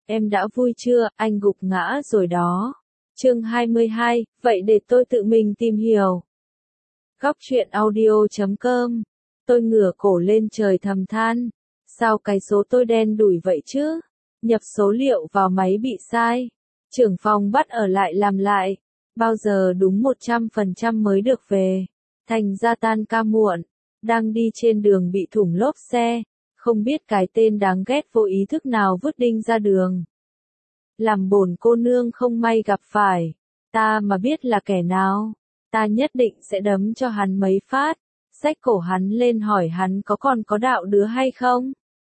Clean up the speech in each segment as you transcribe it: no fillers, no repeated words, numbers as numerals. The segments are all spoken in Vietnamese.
Em đã vui chưa, anh gục ngã rồi đó. Chương 22, vậy để tôi tự mình tìm hiểu. Góc truyện audio.com. Tôi ngửa cổ lên trời thầm than. Sao cái số tôi đen đủi vậy chứ? Nhập số liệu vào máy bị sai. Trưởng phòng bắt ở lại làm lại. Bao giờ đúng 100% mới được về. Thành ra tan ca muộn. Đang đi trên đường bị thủng lốp xe. Không biết cái tên đáng ghét vô ý thức nào vứt đinh ra đường. Làm bổn cô nương không may gặp phải. Ta mà biết là kẻ nào, ta nhất định sẽ đấm cho hắn mấy phát. Xách cổ hắn lên hỏi hắn còn có đạo đứa hay không.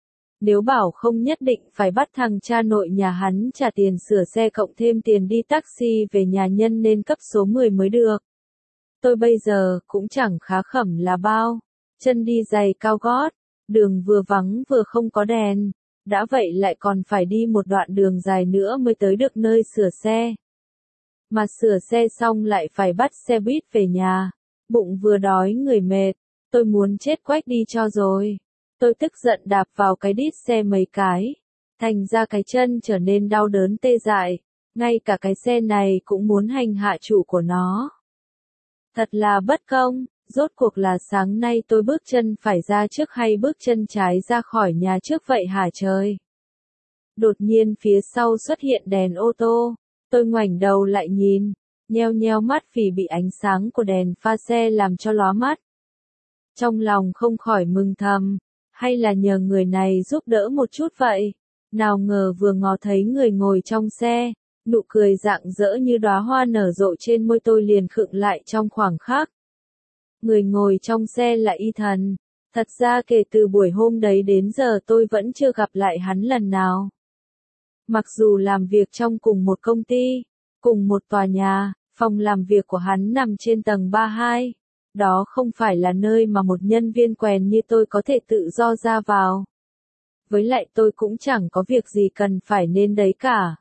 Nếu bảo không nhất định phải bắt thằng cha nội nhà hắn trả tiền sửa xe cộng thêm tiền đi taxi về nhà nhân nên cấp số 10 mới được. Tôi bây giờ cũng chẳng khá khẩm là bao. Chân đi giày cao gót, đường vừa vắng vừa không có đèn. Đã vậy lại còn phải đi một đoạn đường dài nữa mới tới được nơi sửa xe. Mà sửa xe xong lại phải bắt xe buýt về nhà. Bụng vừa đói người mệt, tôi muốn chết quách đi cho rồi. Tôi tức giận đạp vào cái đít xe mấy cái. Thành ra cái chân trở nên đau đớn tê dại. Ngay cả cái xe này cũng muốn hành hạ chủ của nó. Thật là bất công. Rốt cuộc là sáng nay tôi bước chân phải ra trước hay bước chân trái ra khỏi nhà trước vậy hả trời? Đột nhiên phía sau xuất hiện đèn ô tô. Tôi ngoảnh đầu lại nhìn, nheo nheo mắt vì bị ánh sáng của đèn pha xe làm cho lóa mắt. Trong lòng không khỏi mừng thầm, hay là nhờ người này giúp đỡ một chút vậy? Nào ngờ vừa ngó thấy người ngồi trong xe, nụ cười rạng rỡ như đóa hoa nở rộ trên môi tôi liền khựng lại trong khoảng khắc. Người ngồi trong xe là Y Thần. Thật ra kể từ buổi hôm đấy đến giờ tôi vẫn chưa gặp lại hắn lần nào. Mặc dù làm việc trong cùng một công ty, cùng một tòa nhà, phòng làm việc của hắn nằm trên tầng 32. Đó không phải là nơi mà một nhân viên quèn như tôi có thể tự do ra vào. Với lại tôi cũng chẳng có việc gì cần phải nên đấy cả.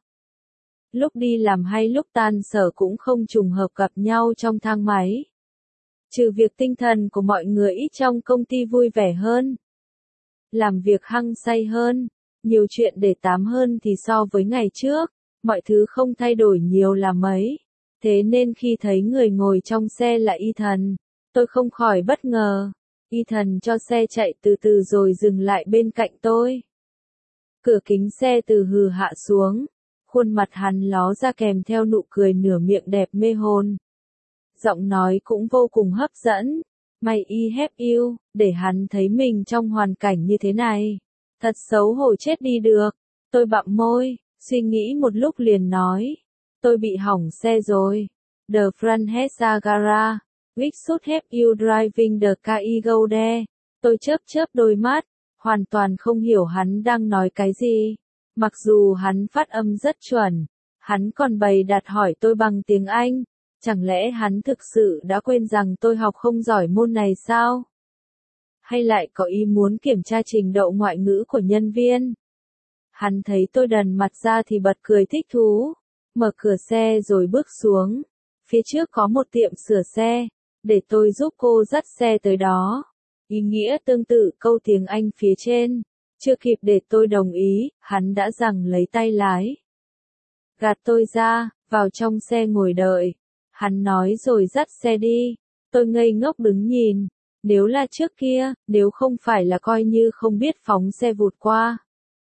Lúc đi làm hay lúc tan sở cũng không trùng hợp gặp nhau trong thang máy. Trừ việc tinh thần của mọi người ít trong công ty vui vẻ hơn. Làm việc hăng say hơn. Nhiều chuyện để tám hơn thì so với ngày trước. Mọi thứ không thay đổi nhiều là mấy. Thế nên khi thấy người ngồi trong xe là Y Thần, tôi không khỏi bất ngờ. Y Thần cho xe chạy từ từ rồi dừng lại bên cạnh tôi. Cửa kính xe từ hừ hạ xuống. Khuôn mặt hắn ló ra kèm theo nụ cười nửa miệng đẹp mê hồn. Giọng nói cũng vô cùng hấp dẫn. May I have you, để hắn thấy mình trong hoàn cảnh như thế này. Thật xấu hổ chết đi được. Tôi bặm môi, suy nghĩ một lúc liền nói. Tôi bị hỏng xe rồi. The front has a garage. We should have you driving the car go there. Tôi chớp đôi mắt, hoàn toàn không hiểu hắn đang nói cái gì. Mặc dù hắn phát âm rất chuẩn, hắn còn bày đặt hỏi tôi bằng tiếng Anh. Chẳng lẽ hắn thực sự đã quên rằng tôi học không giỏi môn này sao? Hay lại có ý muốn kiểm tra trình độ ngoại ngữ của nhân viên? Hắn thấy tôi đần mặt ra thì bật cười thích thú, mở cửa xe rồi bước xuống. Phía trước có một tiệm sửa xe, để tôi giúp cô dắt xe tới đó. Ý nghĩa tương tự câu tiếng Anh phía trên. Chưa kịp để tôi đồng ý, hắn đã giằng lấy tay lái. Gạt tôi ra, vào trong xe ngồi đợi. Hắn nói rồi dắt xe đi. Tôi ngây ngốc đứng nhìn. Nếu là trước kia, nếu không phải là coi như không biết phóng xe vụt qua,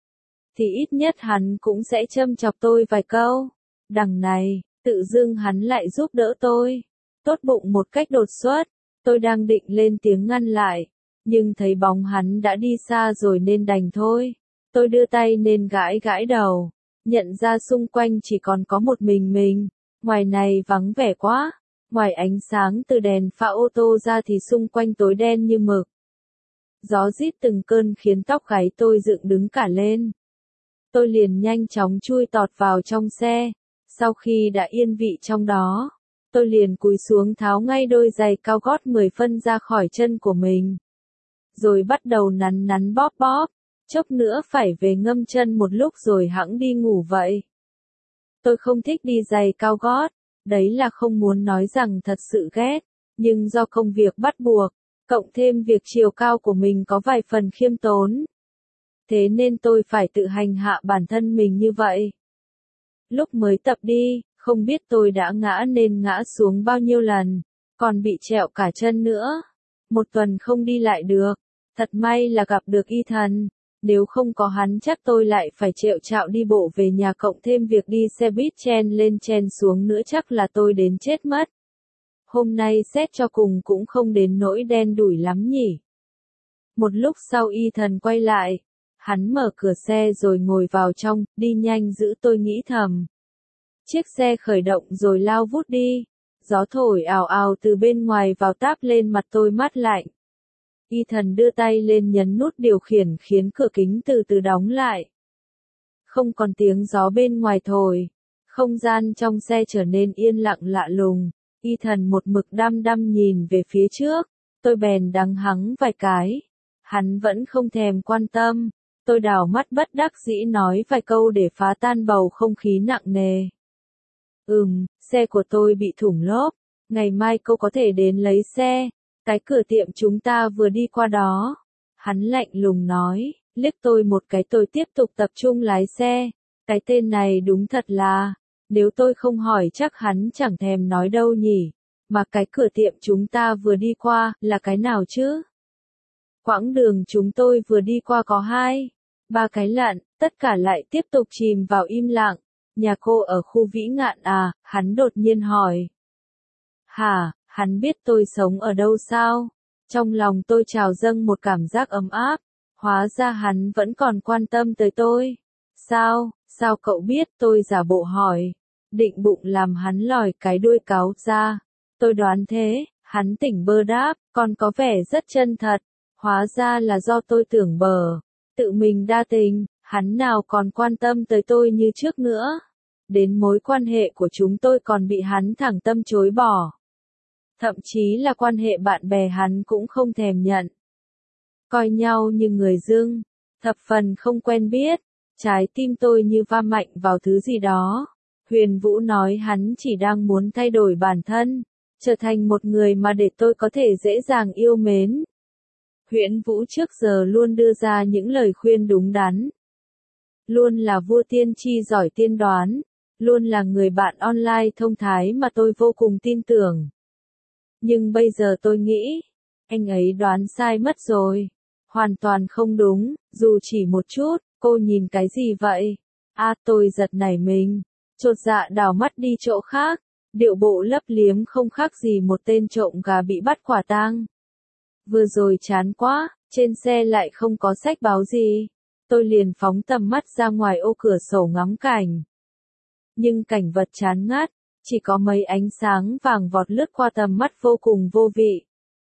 thì ít nhất hắn cũng sẽ châm chọc tôi vài câu. Đằng này, tự dưng hắn lại giúp đỡ tôi. Tốt bụng một cách đột xuất. Tôi đang định lên tiếng ngăn lại. Nhưng thấy bóng hắn đã đi xa rồi nên đành thôi. Tôi đưa tay nên gãi đầu. Nhận ra xung quanh chỉ còn có một mình. Ngoài này vắng vẻ quá. Ngoài ánh sáng từ đèn pha ô tô ra thì xung quanh tối đen như mực. Gió rít từng cơn khiến tóc gáy tôi dựng đứng cả lên. Tôi liền nhanh chóng chui tọt vào trong xe. Sau khi đã yên vị trong đó, tôi liền cúi xuống tháo ngay đôi giày cao gót 10 phân ra khỏi chân của mình. Rồi bắt đầu nắn bóp. Chốc nữa phải về ngâm chân một lúc rồi hẵng đi ngủ vậy. Tôi không thích đi giày cao gót. Đấy là không muốn nói rằng thật sự ghét, nhưng do công việc bắt buộc, cộng thêm việc chiều cao của mình có vài phần khiêm tốn. Thế nên tôi phải tự hành hạ bản thân mình như vậy. Lúc mới tập đi, không biết tôi đã ngã nên ngã xuống bao nhiêu lần, còn bị trẹo cả chân nữa. Một tuần không đi lại được. Thật may là gặp được Ethan. Nếu không có hắn chắc tôi lại phải trẹo trạo đi bộ về nhà cộng thêm việc đi xe buýt chen lên chen xuống nữa chắc là tôi đến chết mất. Hôm nay xét cho cùng cũng không đến nỗi đen đủi lắm nhỉ. Một lúc sau Ethan quay lại. Hắn mở cửa xe rồi ngồi vào trong, đi nhanh giữ tôi nghĩ thầm. Chiếc xe khởi động rồi lao vút đi. Gió thổi ào ào từ bên ngoài vào táp lên mặt tôi mát lạnh. Ethan đưa tay lên nhấn nút điều khiển khiến cửa kính từ từ đóng lại. Không còn tiếng gió bên ngoài thổi. Không gian trong xe trở nên yên lặng lạ lùng. Ethan một mực đăm đăm nhìn về phía trước. Tôi bèn đắng hắng vài cái. Hắn vẫn không thèm quan tâm. Tôi đảo mắt bất đắc dĩ nói vài câu để phá tan bầu không khí nặng nề. Xe của tôi bị thủng lốp. Ngày mai cô có thể đến lấy xe. Cái cửa tiệm chúng ta vừa đi qua đó. Hắn lạnh lùng nói, liếc tôi một cái tôi tiếp tục tập trung lái xe. Cái tên này đúng thật là, nếu tôi không hỏi chắc hắn chẳng thèm nói đâu nhỉ. Mà cái cửa tiệm chúng ta vừa đi qua, là cái nào chứ? Quãng đường chúng tôi vừa đi qua có 2-3 cái lặn, tất cả lại tiếp tục chìm vào im lặng. Nhà cô ở khu Vĩ Ngạn à? Hắn đột nhiên hỏi. Hả, hắn biết tôi sống ở đâu sao? Trong lòng tôi trào dâng một cảm giác ấm áp. Hóa ra hắn vẫn còn quan tâm tới tôi. Sao cậu biết? Tôi giả bộ hỏi. Định bụng làm hắn lòi cái đuôi cáo ra. Tôi đoán thế, hắn tỉnh bơ đáp, còn có vẻ rất chân thật. Hóa ra là do tôi tưởng bờ. Tự mình đa tình, hắn nào còn quan tâm tới tôi như trước nữa. Đến mối quan hệ của chúng tôi còn bị hắn thẳng tâm chối bỏ. Thậm chí là quan hệ bạn bè hắn cũng không thèm nhận. Coi nhau như người dưng, thập phần không quen biết. Trái tim tôi như va mạnh vào thứ gì đó. Huyền Vũ nói hắn chỉ đang muốn thay đổi bản thân, trở thành một người mà để tôi có thể dễ dàng yêu mến. Huyền Vũ trước giờ luôn đưa ra những lời khuyên đúng đắn. Luôn là vua tiên tri giỏi tiên đoán. Luôn là người bạn online thông thái mà tôi vô cùng tin tưởng. Nhưng bây giờ tôi nghĩ, anh ấy đoán sai mất rồi. Hoàn toàn không đúng, dù chỉ một chút. Cô nhìn cái gì vậy? Tôi giật nảy mình. Chột dạ đảo mắt đi chỗ khác. Điệu bộ lấp liếm không khác gì một tên trộm gà bị bắt quả tang. Vừa rồi chán quá, trên xe lại không có sách báo gì. Tôi liền phóng tầm mắt ra ngoài ô cửa sổ ngắm cảnh. Nhưng cảnh vật chán ngắt, chỉ có mấy ánh sáng vàng vọt lướt qua tầm mắt vô cùng vô vị.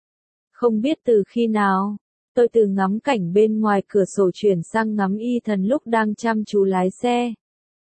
Không biết từ khi nào, tôi từ ngắm cảnh bên ngoài cửa sổ chuyển sang ngắm Ethan lúc đang chăm chú lái xe.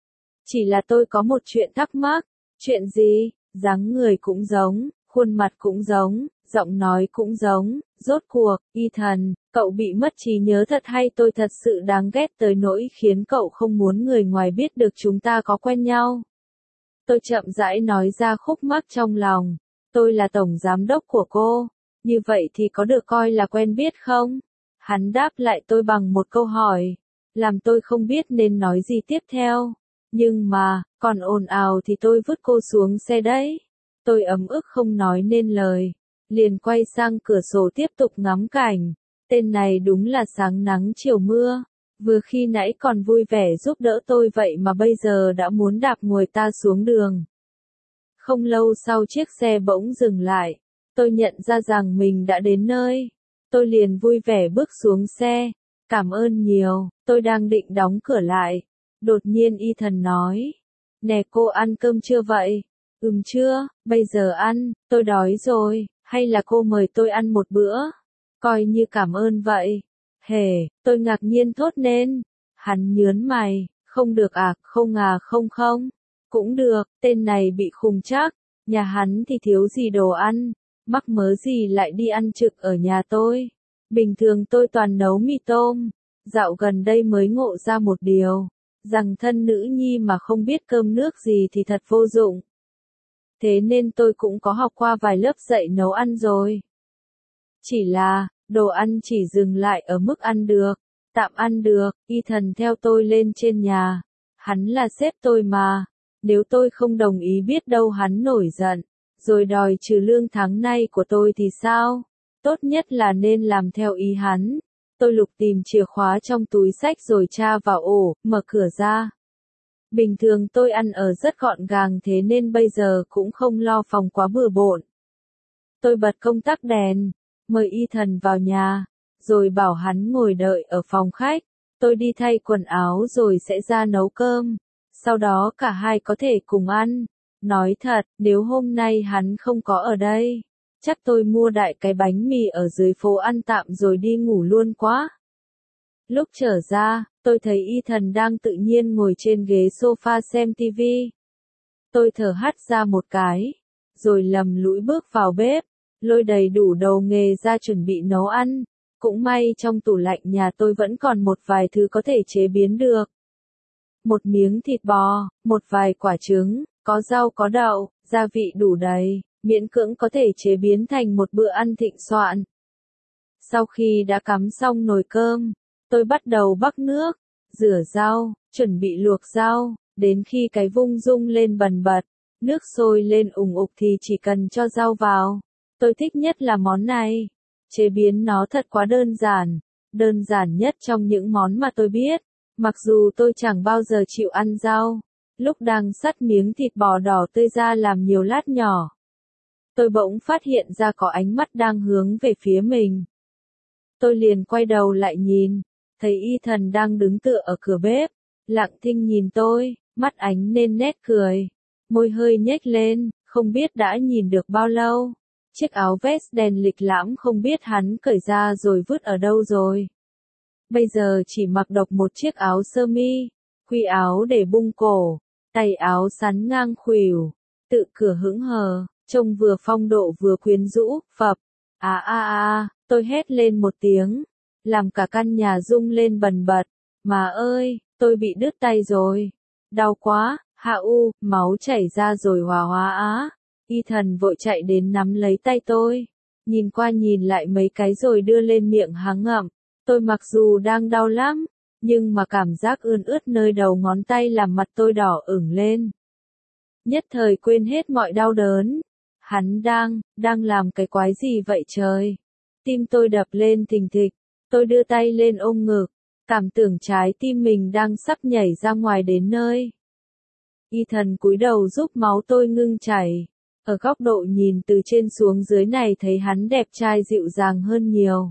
Chỉ là tôi có một chuyện thắc mắc. Chuyện gì? Dáng người cũng giống, khuôn mặt cũng giống, giọng nói cũng giống. Rốt cuộc, Ethan, cậu bị mất trí nhớ thật hay tôi thật sự đáng ghét tới nỗi khiến cậu không muốn người ngoài biết được chúng ta có quen nhau? Tôi chậm rãi nói ra khúc mắc trong lòng. Tôi là tổng giám đốc của cô. Như vậy thì có được coi là quen biết không? Hắn đáp lại tôi bằng một câu hỏi. Làm tôi không biết nên nói gì tiếp theo. Nhưng mà, còn ồn ào thì tôi vứt cô xuống xe đấy. Tôi ấm ức không nói nên lời. Liền quay sang cửa sổ tiếp tục ngắm cảnh. Tên này đúng là sáng nắng chiều mưa. Vừa khi nãy còn vui vẻ giúp đỡ tôi vậy mà bây giờ đã muốn đạp người ta xuống đường. Không lâu sau chiếc xe bỗng dừng lại. Tôi nhận ra rằng mình đã đến nơi. Tôi liền vui vẻ bước xuống xe. Cảm ơn nhiều, tôi đang định đóng cửa lại. Đột nhiên Ethan nói. Nè cô ăn cơm chưa vậy? Chưa, bây giờ ăn, tôi đói rồi, hay là cô mời tôi ăn một bữa? Coi như cảm ơn vậy. Hề, tôi ngạc nhiên thốt lên. Hắn nhớn mày, không được à, không à, không. Cũng được, tên này bị khùng chắc. Nhà hắn thì thiếu gì đồ ăn. Mắc mớ gì lại đi ăn trực ở nhà tôi. Bình thường tôi toàn nấu mì tôm. Dạo gần đây mới ngộ ra một điều. Rằng thân nữ nhi mà không biết cơm nước gì thì thật vô dụng. Thế nên tôi cũng có học qua vài lớp dạy nấu ăn rồi. Chỉ là, đồ ăn chỉ dừng lại ở mức ăn được. Tạm ăn được, Ethan theo tôi lên trên nhà. Hắn là sếp tôi mà. Nếu tôi không đồng ý biết đâu hắn nổi giận, rồi đòi trừ lương tháng nay của tôi thì sao? Tốt nhất là nên làm theo ý hắn. Tôi lục tìm chìa khóa trong túi xách rồi tra vào ổ, mở cửa ra. Bình thường tôi ăn ở rất gọn gàng thế nên bây giờ cũng không lo phòng quá bừa bộn. Tôi bật công tắc đèn, mời Ethan vào nhà, rồi bảo hắn ngồi đợi ở phòng khách. Tôi đi thay quần áo rồi sẽ ra nấu cơm. Sau đó cả hai có thể cùng ăn. Nói thật, nếu hôm nay hắn không có ở đây, chắc tôi mua đại cái bánh mì ở dưới phố ăn tạm rồi đi ngủ luôn quá. Lúc trở ra, tôi thấy Ethan đang tự nhiên ngồi trên ghế sofa xem TV. Tôi thở hắt ra một cái, rồi lầm lũi bước vào bếp, lôi đầy đủ đồ nghề ra chuẩn bị nấu ăn. Cũng may trong tủ lạnh nhà tôi vẫn còn một vài thứ có thể chế biến được. Một miếng thịt bò, một vài quả trứng, có rau có đậu, gia vị đủ đầy, miễn cưỡng có thể chế biến thành một bữa ăn thịnh soạn. Sau khi đã cắm xong nồi cơm, tôi bắt đầu bắc nước, rửa rau, chuẩn bị luộc rau, đến khi cái vung rung lên bần bật, nước sôi lên ùng ục thì chỉ cần cho rau vào. Tôi thích nhất là món này. Chế biến nó thật quá đơn giản nhất trong những món mà tôi biết. Mặc dù tôi chẳng bao giờ chịu ăn rau, lúc đang xắt miếng thịt bò đỏ tươi ra làm nhiều lát nhỏ, tôi bỗng phát hiện ra có ánh mắt đang hướng về phía mình. Tôi liền quay đầu lại nhìn, thấy Ethan đang đứng tựa ở cửa bếp, lặng thinh nhìn tôi, mắt ánh lên nét cười, môi hơi nhếch lên, không biết đã nhìn được bao lâu. Chiếc áo vest đen lịch lãm không biết hắn cởi ra rồi vứt ở đâu rồi. Bây giờ chỉ mặc độc một chiếc áo sơ mi, khuy áo để bung cổ, tay áo sắn ngang khuỷu, tự cửa hững hờ, trông vừa phong độ vừa quyến rũ, phập. Tôi hét lên một tiếng, làm cả căn nhà rung lên bần bật. Mà ơi, tôi bị đứt tay rồi. Đau quá, máu chảy ra rồi hóa. Ethan vội chạy đến nắm lấy tay tôi, nhìn qua nhìn lại mấy cái rồi đưa lên miệng há ngậm. Tôi mặc dù đang đau lắm, nhưng mà cảm giác ươn ướt nơi đầu ngón tay làm mặt tôi đỏ ửng lên. Nhất thời quên hết mọi đau đớn. Hắn đang làm cái quái gì vậy trời? Tim tôi đập lên thình thịch, tôi đưa tay lên ôm ngực, cảm tưởng trái tim mình đang sắp nhảy ra ngoài đến nơi. Ethan cúi đầu giúp máu tôi ngưng chảy. Ở góc độ nhìn từ trên xuống dưới này thấy hắn đẹp trai dịu dàng hơn nhiều.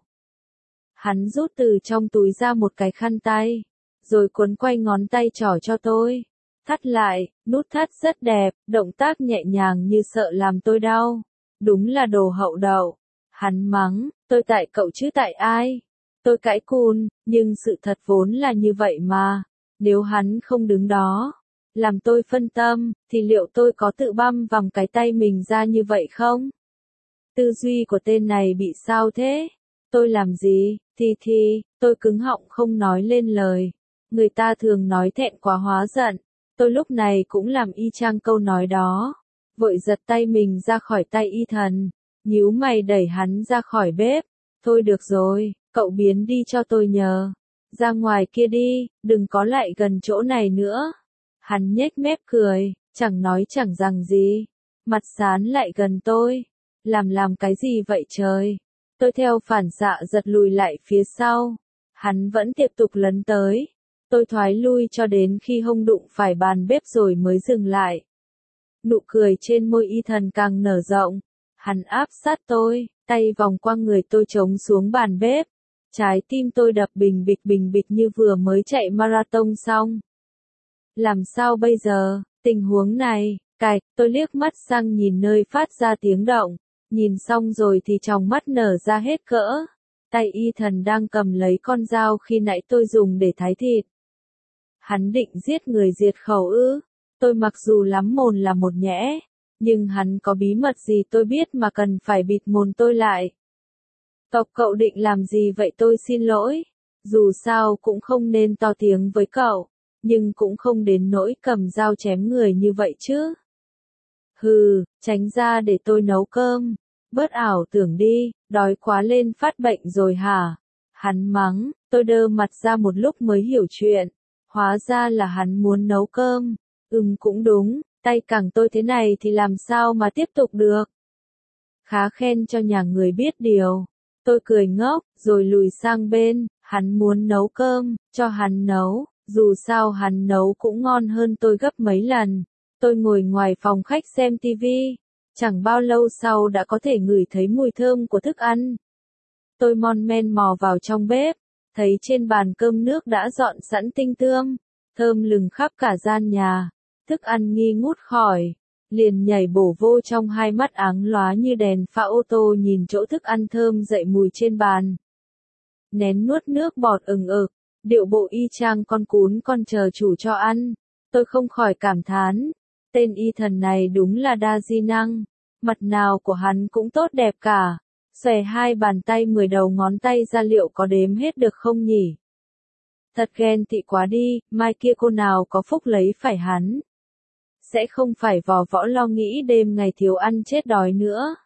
Hắn rút từ trong túi ra một cái khăn tay, rồi cuốn quanh ngón tay trỏ cho tôi. Thắt lại, nút thắt rất đẹp, động tác nhẹ nhàng như sợ làm tôi đau. Đúng là đồ hậu đậu. Hắn mắng, tôi tại cậu chứ tại ai? Tôi cãi cùn, nhưng sự thật vốn là như vậy mà. Nếu hắn không đứng đó, làm tôi phân tâm, thì liệu tôi có tự băm vằm cái tay mình ra như vậy không? Tư duy của tên này bị sao thế? Tôi làm gì? Tôi cứng họng không nói lên lời. Người ta thường nói thẹn quá hóa giận. Tôi lúc này cũng làm y chang câu nói đó. Vội giật tay mình ra khỏi tay Ethan, nhíu mày đẩy hắn ra khỏi bếp. Thôi được rồi, cậu biến đi cho tôi nhờ. Ra ngoài kia đi, đừng có lại gần chỗ này nữa. Hắn nhếch mép cười, chẳng nói chẳng rằng gì. Mặt dán lại gần tôi. Làm cái gì vậy trời? Tôi theo phản xạ giật lùi lại phía sau. Hắn vẫn tiếp tục lấn tới. Tôi thoái lui cho đến khi hông đụng phải bàn bếp rồi mới dừng lại. Nụ cười trên môi Ethan càng nở rộng. Hắn áp sát tôi, tay vòng qua người tôi chống xuống bàn bếp. Trái tim tôi đập bình bịch như vừa mới chạy marathon xong. Làm sao bây giờ, tình huống này, tôi liếc mắt sang nhìn nơi phát ra tiếng động. Nhìn xong rồi thì tròng mắt nở ra hết cỡ. Tay Ethan đang cầm lấy con dao khi nãy tôi dùng để thái thịt. Hắn định giết người diệt khẩu ư? Tôi mặc dù lắm mồm là một nhẽ, nhưng hắn có bí mật gì tôi biết mà cần phải bịt mồm tôi lại. Cậu định làm gì vậy tôi xin lỗi. Dù sao cũng không nên to tiếng với cậu, nhưng cũng không đến nỗi cầm dao chém người như vậy chứ. Hừ, tránh ra để tôi nấu cơm. Bớt ảo tưởng đi, đói quá lên phát bệnh rồi hả? Hắn mắng, tôi đơ mặt ra một lúc mới hiểu chuyện. Hóa ra là hắn muốn nấu cơm. Cũng đúng, tay càng tôi thế này thì làm sao mà tiếp tục được. Khá khen cho nhà người biết điều. Tôi cười ngốc, rồi lùi sang bên, hắn muốn nấu cơm, cho hắn nấu, dù sao hắn nấu cũng ngon hơn tôi gấp mấy lần. Tôi ngồi ngoài phòng khách xem tivi, chẳng bao lâu sau đã có thể ngửi thấy mùi thơm của thức ăn. Tôi mon men mò vào trong bếp, thấy trên bàn cơm nước đã dọn sẵn tinh tươm, thơm lừng khắp cả gian nhà. Thức ăn nghi ngút khỏi, liền nhảy bổ vô trong, hai mắt áng lóa như đèn pha ô tô nhìn chỗ thức ăn thơm dậy mùi trên bàn. Nén nuốt nước bọt ừng ực, điệu bộ y chang con cún con chờ chủ cho ăn. Tôi không khỏi cảm thán, tên y thần này đúng là đa di năng, mặt nào của hắn cũng tốt đẹp cả. Xòe hai bàn tay 10 đầu ngón tay ra liệu có đếm hết được không nhỉ? Thật ghen tị quá đi, mai kia cô nào có phúc lấy phải hắn. Sẽ không phải vò võ lo nghĩ đêm ngày thiếu ăn chết đói nữa.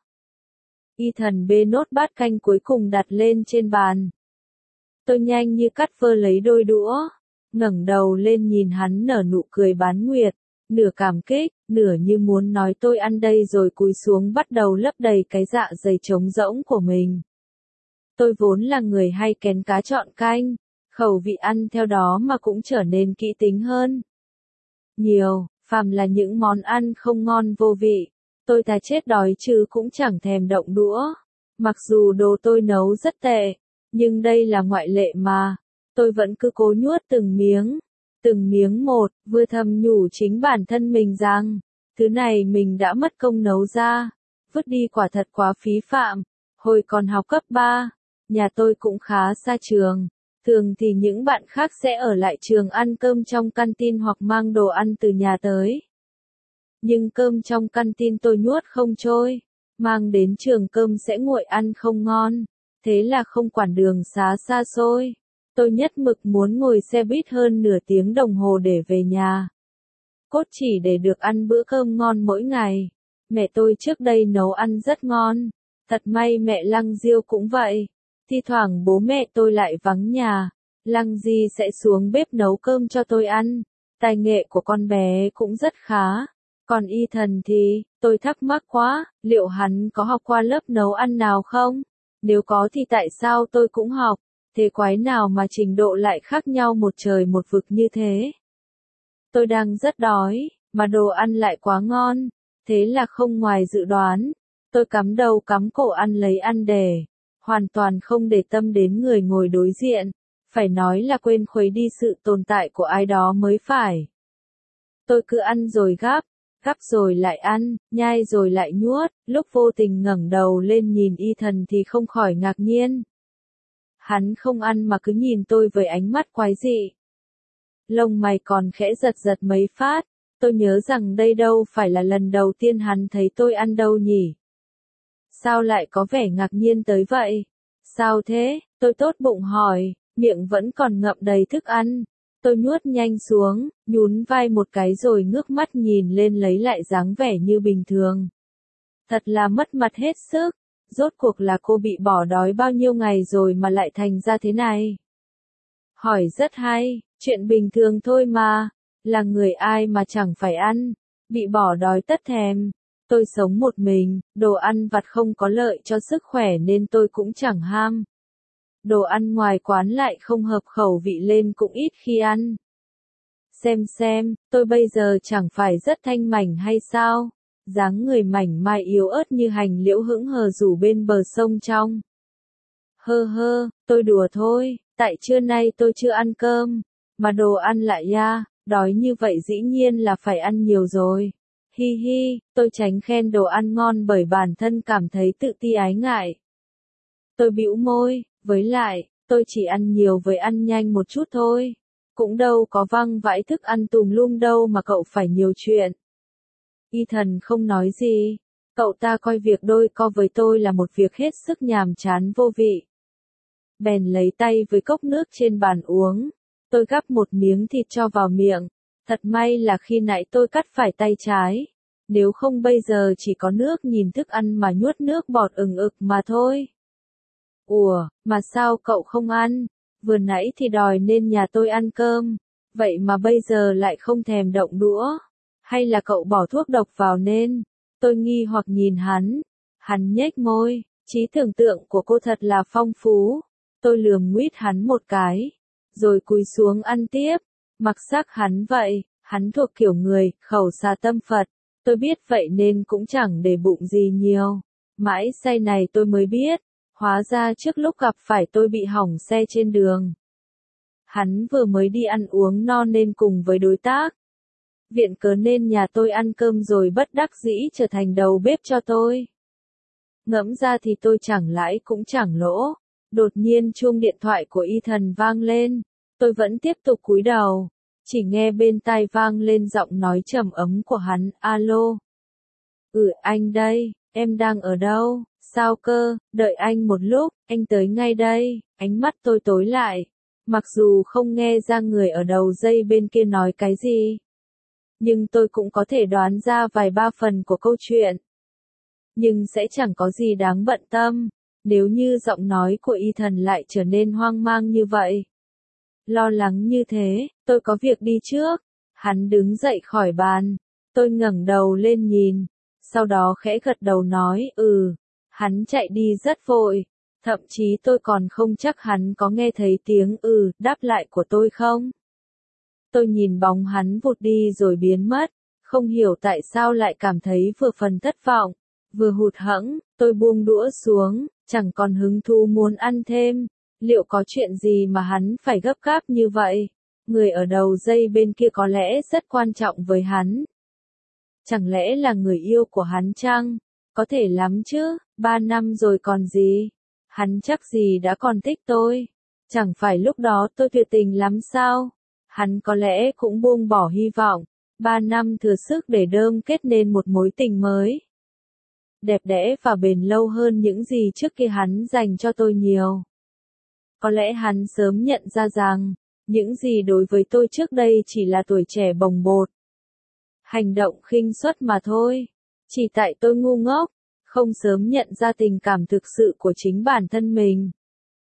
Y thần bê nốt bát canh cuối cùng đặt lên trên bàn. Tôi nhanh như cắt vơ lấy đôi đũa, ngẩng đầu lên nhìn hắn nở nụ cười bán nguyệt, nửa cảm kích, nửa như muốn nói tôi ăn đây rồi cúi xuống bắt đầu lấp đầy cái dạ dày trống rỗng của mình. Tôi vốn là người hay kén cá chọn canh, khẩu vị ăn theo đó mà cũng trở nên kỹ tính hơn. Nhiều, phàm là những món ăn không ngon vô vị, tôi thà chết đói chứ cũng chẳng thèm động đũa. Mặc dù đồ tôi nấu rất tệ, nhưng đây là ngoại lệ mà. Tôi vẫn cứ cố nuốt từng miếng một, vừa thầm nhủ chính bản thân mình rằng, thứ này mình đã mất công nấu ra, vứt đi quả thật quá phí phạm. Hồi còn học cấp 3, nhà tôi cũng khá xa trường. Thường thì những bạn khác sẽ ở lại trường ăn cơm trong canteen hoặc mang đồ ăn từ nhà tới. Nhưng cơm trong canteen tôi nuốt không trôi, mang đến trường cơm sẽ nguội ăn không ngon, thế là không quản đường xá xa xôi. Tôi nhất mực muốn ngồi xe buýt hơn nửa tiếng đồng hồ để về nhà. Cốt chỉ để được ăn bữa cơm ngon mỗi ngày. Mẹ tôi trước đây nấu ăn rất ngon, thật may mẹ Lăng Diêu cũng vậy. Thi thoảng bố mẹ tôi lại vắng nhà, Lăng Di sẽ xuống bếp nấu cơm cho tôi ăn. Tài nghệ của con bé cũng rất khá. Còn y thần thì, tôi thắc mắc quá, liệu hắn có học qua lớp nấu ăn nào không? Nếu có thì tại sao tôi cũng học? Thế quái nào mà trình độ lại khác nhau một trời một vực như thế? Tôi đang rất đói, mà đồ ăn lại quá ngon. Thế là không ngoài dự đoán. Tôi cắm đầu cắm cổ ăn lấy ăn để. Hoàn toàn không để tâm đến người ngồi đối diện. Phải nói là quên khuấy đi sự tồn tại của ai đó mới phải. Tôi cứ ăn rồi gắp rồi lại ăn, nhai rồi lại nuốt, lúc vô tình ngẩng đầu lên nhìn y thần thì không khỏi ngạc nhiên. Hắn không ăn mà cứ nhìn tôi với ánh mắt quái dị. Lông mày còn khẽ giật giật mấy phát, tôi nhớ rằng đây đâu phải là lần đầu tiên hắn thấy tôi ăn đâu nhỉ. Sao lại có vẻ ngạc nhiên tới vậy? Sao thế? Tôi tốt bụng hỏi, miệng vẫn còn ngậm đầy thức ăn. Tôi nuốt nhanh xuống, nhún vai một cái rồi ngước mắt nhìn lên lấy lại dáng vẻ như bình thường. Thật là mất mặt hết sức, rốt cuộc là cô bị bỏ đói bao nhiêu ngày rồi mà lại thành ra thế này. Hỏi rất hay, chuyện bình thường thôi mà, là người ai mà chẳng phải ăn, bị bỏ đói tất thèm. Tôi sống một mình, đồ ăn vặt không có lợi cho sức khỏe nên tôi cũng chẳng ham. Đồ ăn ngoài quán lại không hợp khẩu vị lên cũng ít khi ăn. Xem, tôi bây giờ chẳng phải rất thanh mảnh hay sao? Dáng người mảnh mai yếu ớt như hành liễu hững hờ rủ bên bờ sông trong. Hơ, tôi đùa thôi, tại trưa nay tôi chưa ăn cơm, mà đồ ăn lại đói như vậy dĩ nhiên là phải ăn nhiều rồi. Hi, tôi tránh khen đồ ăn ngon bởi bản thân cảm thấy tự ti ái ngại. Tôi bĩu môi, với lại, tôi chỉ ăn nhiều với ăn nhanh một chút thôi. Cũng đâu có văng vãi thức ăn tùm lum đâu mà cậu phải nhiều chuyện. Y thần không nói gì, cậu ta coi việc đôi co với tôi là một việc hết sức nhàm chán vô vị. Bèn lấy tay với cốc nước trên bàn uống, tôi gắp một miếng thịt cho vào miệng, thật may là khi nãy tôi cắt phải tay trái, nếu không bây giờ chỉ có nước nhìn thức ăn mà nuốt nước bọt ừng ực mà thôi. Ủa, mà sao cậu không ăn? Vừa nãy thì đòi nên nhà tôi ăn cơm, vậy mà bây giờ lại không thèm động đũa. Hay là cậu bỏ thuốc độc vào nên? Tôi nghi hoặc nhìn hắn nhếch môi, trí tưởng tượng của cô thật là phong phú. Tôi lườm nguýt hắn một cái, rồi cúi xuống ăn tiếp. Mặc sắc hắn vậy, hắn thuộc kiểu người, khẩu xà tâm Phật. Tôi biết vậy nên cũng chẳng để bụng gì nhiều. Mãi say này tôi mới biết, hóa ra trước lúc gặp phải tôi bị hỏng xe trên đường. Hắn vừa mới đi ăn uống no nên cùng với đối tác viện cớ nên nhà tôi ăn cơm rồi bất đắc dĩ trở thành đầu bếp cho tôi. Ngẫm ra thì tôi chẳng lãi cũng chẳng lỗ. Đột nhiên chuông điện thoại của Ethan vang lên. Tôi vẫn tiếp tục cúi đầu. Chỉ nghe bên tai vang lên giọng nói trầm ấm của hắn. Alo. Anh đây, em đang ở đâu? Sao cơ, đợi anh một lúc, anh tới ngay đây. Ánh mắt tôi tối lại. Mặc dù không nghe ra người ở đầu dây bên kia nói cái gì, nhưng tôi cũng có thể đoán ra vài ba phần của câu chuyện. Nhưng sẽ chẳng có gì đáng bận tâm, nếu như giọng nói của Ethan lại trở nên hoang mang như vậy. Lo lắng như thế, tôi có việc đi trước. Hắn đứng dậy khỏi bàn. Tôi ngẩng đầu lên nhìn, sau đó khẽ gật đầu nói, Hắn chạy đi rất vội. Thậm chí tôi còn không chắc hắn có nghe thấy tiếng đáp lại của tôi không. Tôi nhìn bóng hắn vụt đi rồi biến mất, không hiểu tại sao lại cảm thấy vừa phần thất vọng, vừa hụt hẫng. Tôi buông đũa xuống, chẳng còn hứng thú muốn ăn thêm. Liệu có chuyện gì mà hắn phải gấp gáp như vậy? Người ở đầu dây bên kia có lẽ rất quan trọng với hắn. Chẳng lẽ là người yêu của hắn chăng? Có thể lắm chứ, 3 năm rồi còn gì. Hắn chắc gì đã còn thích tôi. Chẳng phải lúc đó tôi tuyệt tình lắm sao? Hắn có lẽ cũng buông bỏ hy vọng. 3 năm thừa sức để đơm kết nên một mối tình mới. Đẹp đẽ và bền lâu hơn những gì trước kia hắn dành cho tôi nhiều. Có lẽ hắn sớm nhận ra rằng, những gì đối với tôi trước đây chỉ là tuổi trẻ bồng bột. Hành động khinh suất mà thôi. Chỉ tại tôi ngu ngốc, không sớm nhận ra tình cảm thực sự của chính bản thân mình.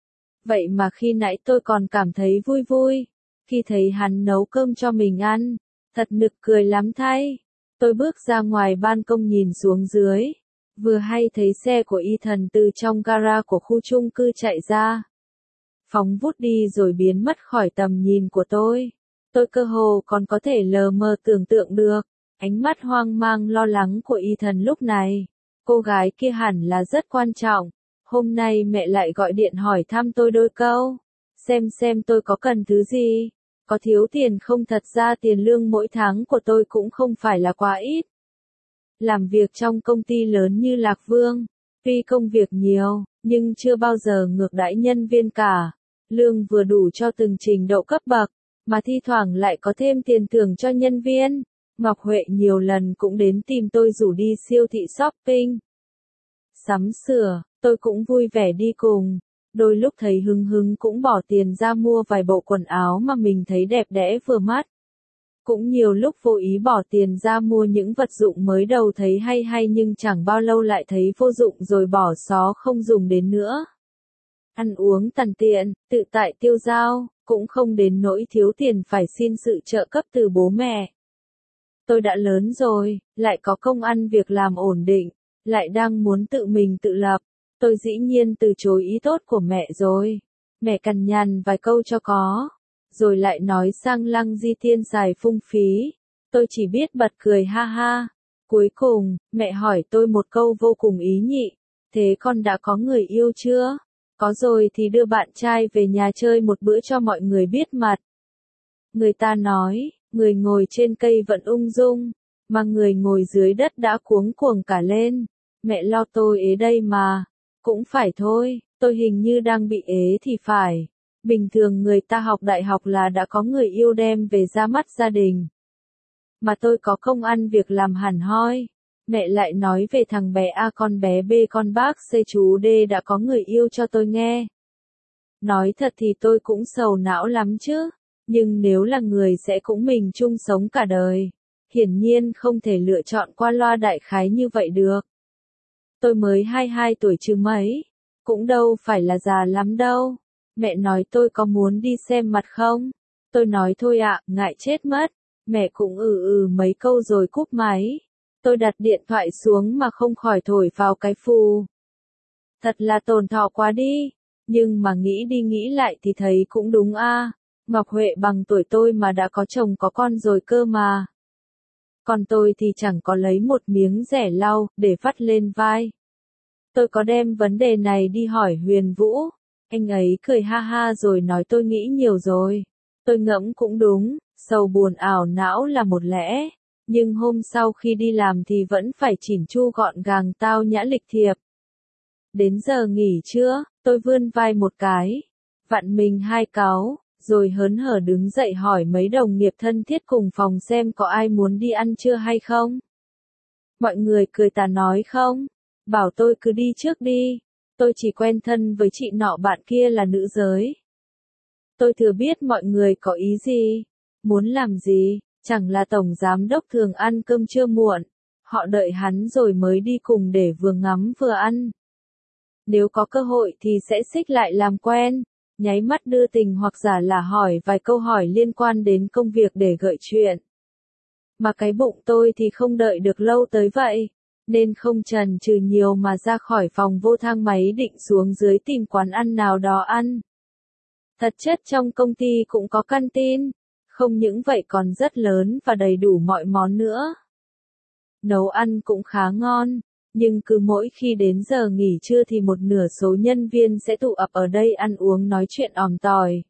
Vậy mà khi nãy tôi còn cảm thấy vui vui, khi thấy hắn nấu cơm cho mình ăn, thật nực cười lắm thay. Tôi bước ra ngoài ban công nhìn xuống dưới, vừa hay thấy xe của Ethan từ trong gara của khu chung cư chạy ra. Phóng vút đi rồi biến mất khỏi tầm nhìn của tôi. Tôi cơ hồ còn có thể lờ mờ tưởng tượng được ánh mắt hoang mang lo lắng của Ethan lúc này. Cô gái kia hẳn là rất quan trọng. Hôm nay mẹ lại gọi điện hỏi thăm tôi đôi câu. Xem tôi có cần thứ gì. Có thiếu tiền không? Thật ra tiền lương mỗi tháng của tôi cũng không phải là quá ít. Làm việc trong công ty lớn như Lạc Vương, tuy công việc nhiều, nhưng chưa bao giờ ngược đãi nhân viên cả. Lương vừa đủ cho từng trình độ cấp bậc, mà thi thoảng lại có thêm tiền thưởng cho nhân viên. Ngọc Huệ nhiều lần cũng đến tìm tôi rủ đi siêu thị shopping, sắm sửa, tôi cũng vui vẻ đi cùng. Đôi lúc thấy hứng hứng cũng bỏ tiền ra mua vài bộ quần áo mà mình thấy đẹp đẽ vừa mắt. Cũng nhiều lúc vô ý bỏ tiền ra mua những vật dụng mới đầu thấy hay hay nhưng chẳng bao lâu lại thấy vô dụng rồi bỏ xó không dùng đến nữa. Ăn uống tằn tiện, tự tại tiêu dao, cũng không đến nỗi thiếu tiền phải xin sự trợ cấp từ bố mẹ. Tôi đã lớn rồi, lại có công ăn việc làm ổn định, lại đang muốn tự mình tự lập. Tôi dĩ nhiên từ chối ý tốt của mẹ rồi. Mẹ cằn nhằn vài câu cho có, rồi lại nói sang lăng di tiên xài phung phí. Tôi chỉ biết bật cười ha ha. Cuối cùng, mẹ hỏi tôi một câu vô cùng ý nhị. Thế con đã có người yêu chưa? Có rồi thì đưa bạn trai về nhà chơi một bữa cho mọi người biết mặt. Người ta nói, người ngồi trên cây vẫn ung dung, mà người ngồi dưới đất đã cuống cuồng cả lên. Mẹ lo tôi ế đây mà. Cũng phải thôi, tôi hình như đang bị ế thì phải. Bình thường người ta học đại học là đã có người yêu đem về ra mắt gia đình. Mà tôi có công ăn việc làm hẳn hoi. Mẹ lại nói về thằng bé A con bé B con bác C chú D đã có người yêu cho tôi nghe. Nói thật thì tôi cũng sầu não lắm chứ. Nhưng nếu là người sẽ cũng mình chung sống cả đời, hiển nhiên không thể lựa chọn qua loa đại khái như vậy được. Tôi mới 22 tuổi chứ mấy, cũng đâu phải là già lắm đâu. Mẹ nói tôi có muốn đi xem mặt không? Tôi nói thôi ạ, ngại chết mất. Mẹ cũng mấy câu rồi cúp máy. Tôi đặt điện thoại xuống mà không khỏi thổi vào cái phù. Thật là tổn thọ quá đi. Nhưng mà nghĩ đi nghĩ lại thì thấy cũng đúng a. Ngọc Huệ bằng tuổi tôi mà đã có chồng có con rồi cơ mà. Còn tôi thì chẳng có lấy một miếng rẻ lau để vắt lên vai. Tôi có đem vấn đề này đi hỏi Huyền Vũ. Anh ấy cười ha ha rồi nói tôi nghĩ nhiều rồi. Tôi ngẫm cũng đúng, sầu buồn ảo não là một lẽ. Nhưng hôm sau khi đi làm thì vẫn phải chỉn chu gọn gàng tao nhã lịch thiệp. Đến giờ nghỉ trưa, tôi vươn vai một cái. Vặn mình hai cáu, rồi hớn hở đứng dậy hỏi mấy đồng nghiệp thân thiết cùng phòng xem có ai muốn đi ăn trưa hay không. Mọi người cười tà nói không, bảo tôi cứ đi trước đi. Tôi chỉ quen thân với chị nọ bạn kia là nữ giới. Tôi thừa biết mọi người có ý gì, muốn làm gì, chẳng là tổng giám đốc thường ăn cơm trưa muộn. Họ đợi hắn rồi mới đi cùng để vừa ngắm vừa ăn. Nếu có cơ hội thì sẽ xích lại làm quen, nháy mắt đưa tình hoặc giả là hỏi vài câu hỏi liên quan đến công việc để gợi chuyện. Mà cái bụng tôi thì không đợi được lâu tới vậy, nên không chần chừ nhiều mà ra khỏi phòng vô thang máy định xuống dưới tìm quán ăn nào đó ăn. Thật chất trong công ty cũng có canteen, không những vậy còn rất lớn và đầy đủ mọi món nữa. Nấu ăn cũng khá ngon, nhưng cứ mỗi khi đến giờ nghỉ trưa thì một nửa số nhân viên sẽ tụ ập ở đây ăn uống nói chuyện òm tỏi.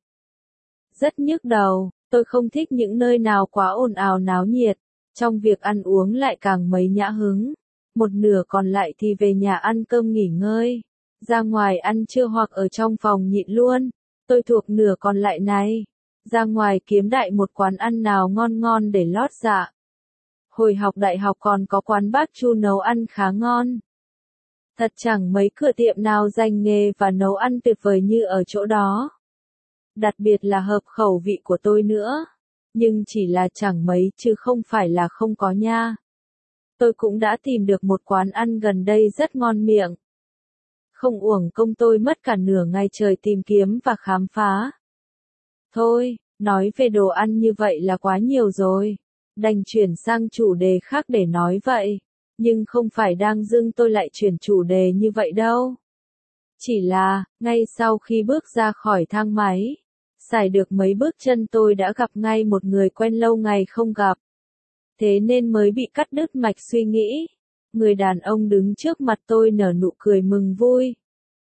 Rất nhức đầu, tôi không thích những nơi nào quá ồn ào náo nhiệt, trong việc ăn uống lại càng mấy nhã hứng. Một nửa còn lại thì về nhà ăn cơm nghỉ ngơi, ra ngoài ăn trưa hoặc ở trong phòng nhịn luôn. Tôi thuộc nửa còn lại này, ra ngoài kiếm đại một quán ăn nào ngon ngon để lót dạ. Hồi học đại học còn có quán bác Chu nấu ăn khá ngon. Thật chẳng mấy cửa tiệm nào dành nghề và nấu ăn tuyệt vời như ở chỗ đó. Đặc biệt là hợp khẩu vị của tôi nữa. Nhưng chỉ là chẳng mấy chứ không phải là không có nha. Tôi cũng đã tìm được một quán ăn gần đây rất ngon miệng. Không uổng công tôi mất cả nửa ngày trời tìm kiếm và khám phá. Thôi, nói về đồ ăn như vậy là quá nhiều rồi. Đành chuyển sang chủ đề khác để nói vậy. Nhưng không phải đang dưng tôi lại chuyển chủ đề như vậy đâu. Chỉ là, ngay sau khi bước ra khỏi thang máy, xài được mấy bước chân tôi đã gặp ngay một người quen lâu ngày không gặp. Thế nên mới bị cắt đứt mạch suy nghĩ. Người đàn ông đứng trước mặt tôi nở nụ cười mừng vui.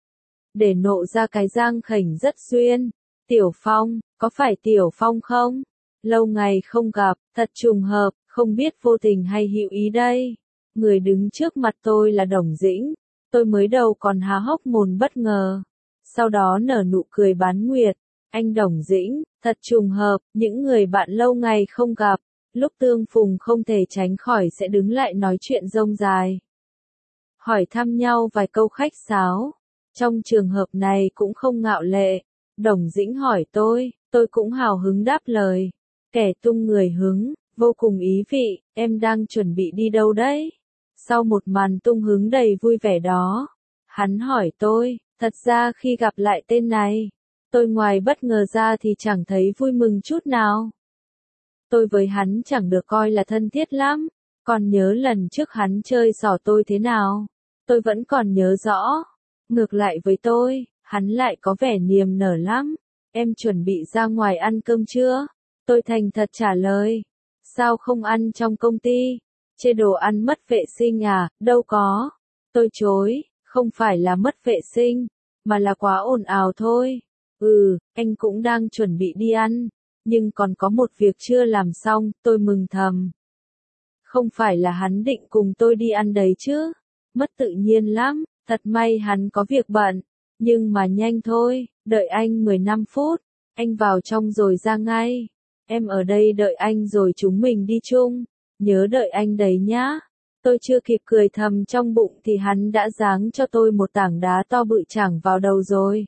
Để nộ ra cái răng khểnh rất xuyên. Tiểu Phong, có phải Tiểu Phong không? Lâu ngày không gặp, thật trùng hợp, không biết vô tình hay hữu ý đây. Người đứng trước mặt tôi là Đồng Dĩnh. Tôi mới đầu còn há hốc mồm bất ngờ. Sau đó nở nụ cười bán nguyệt. Anh Đồng Dĩnh, thật trùng hợp, những người bạn lâu ngày không gặp. Lúc tương phùng không thể tránh khỏi sẽ đứng lại nói chuyện rông dài. Hỏi thăm nhau vài câu khách sáo. Trong trường hợp này cũng không ngạo lệ. Đồng Dĩnh hỏi tôi cũng hào hứng đáp lời. Kẻ tung người hứng, vô cùng ý vị, em đang chuẩn bị đi đâu đấy? Sau một màn tung hứng đầy vui vẻ đó, hắn hỏi tôi, thật ra khi gặp lại tên này, tôi ngoài bất ngờ ra thì chẳng thấy vui mừng chút nào. Tôi với hắn chẳng được coi là thân thiết lắm, còn nhớ lần trước hắn chơi xỏ tôi thế nào, tôi vẫn còn nhớ rõ. Ngược lại với tôi, hắn lại có vẻ niềm nở lắm. Em chuẩn bị ra ngoài ăn cơm chưa? Tôi thành thật trả lời. Sao không ăn trong công ty? Chê đồ ăn mất vệ sinh à? Đâu có. Tôi chối, không phải là mất vệ sinh, mà là quá ồn ào thôi. Anh cũng đang chuẩn bị đi ăn, nhưng còn có một việc chưa làm xong, tôi mừng thầm. Không phải là hắn định cùng tôi đi ăn đấy chứ? Mất tự nhiên lắm, thật may hắn có việc bận, nhưng mà nhanh thôi, đợi anh 15 phút, anh vào trong rồi ra ngay. Em ở đây đợi anh rồi chúng mình đi chung, nhớ đợi anh đấy nhá. Tôi chưa kịp cười thầm trong bụng thì hắn đã giáng cho tôi một tảng đá to bự chảng vào đầu rồi.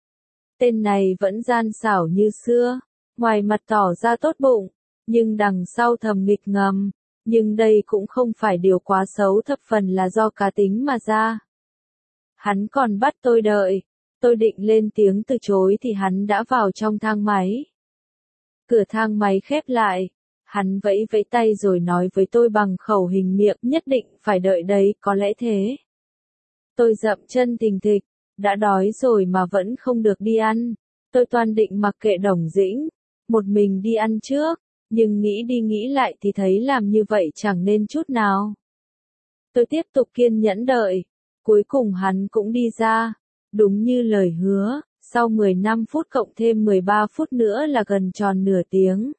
Tên này vẫn gian xảo như xưa, ngoài mặt tỏ ra tốt bụng, nhưng đằng sau thầm nghịch ngầm. Nhưng đây cũng không phải điều quá xấu, thập phần là do cá tính mà ra. Hắn còn bắt tôi đợi. Tôi định lên tiếng từ chối thì hắn đã vào trong thang máy. Cửa thang máy khép lại. Hắn vẫy vẫy tay rồi nói với tôi bằng khẩu hình miệng, nhất định phải đợi đấy, có lẽ thế. Tôi dậm chân thình thịch, đã đói rồi mà vẫn không được đi ăn. Tôi toan định mặc kệ Đồng Dĩnh, một mình đi ăn trước, nhưng nghĩ đi nghĩ lại thì thấy làm như vậy chẳng nên chút nào. Tôi tiếp tục kiên nhẫn đợi, cuối cùng hắn cũng đi ra, đúng như lời hứa, sau 15 phút cộng thêm 13 phút nữa là gần tròn nửa tiếng.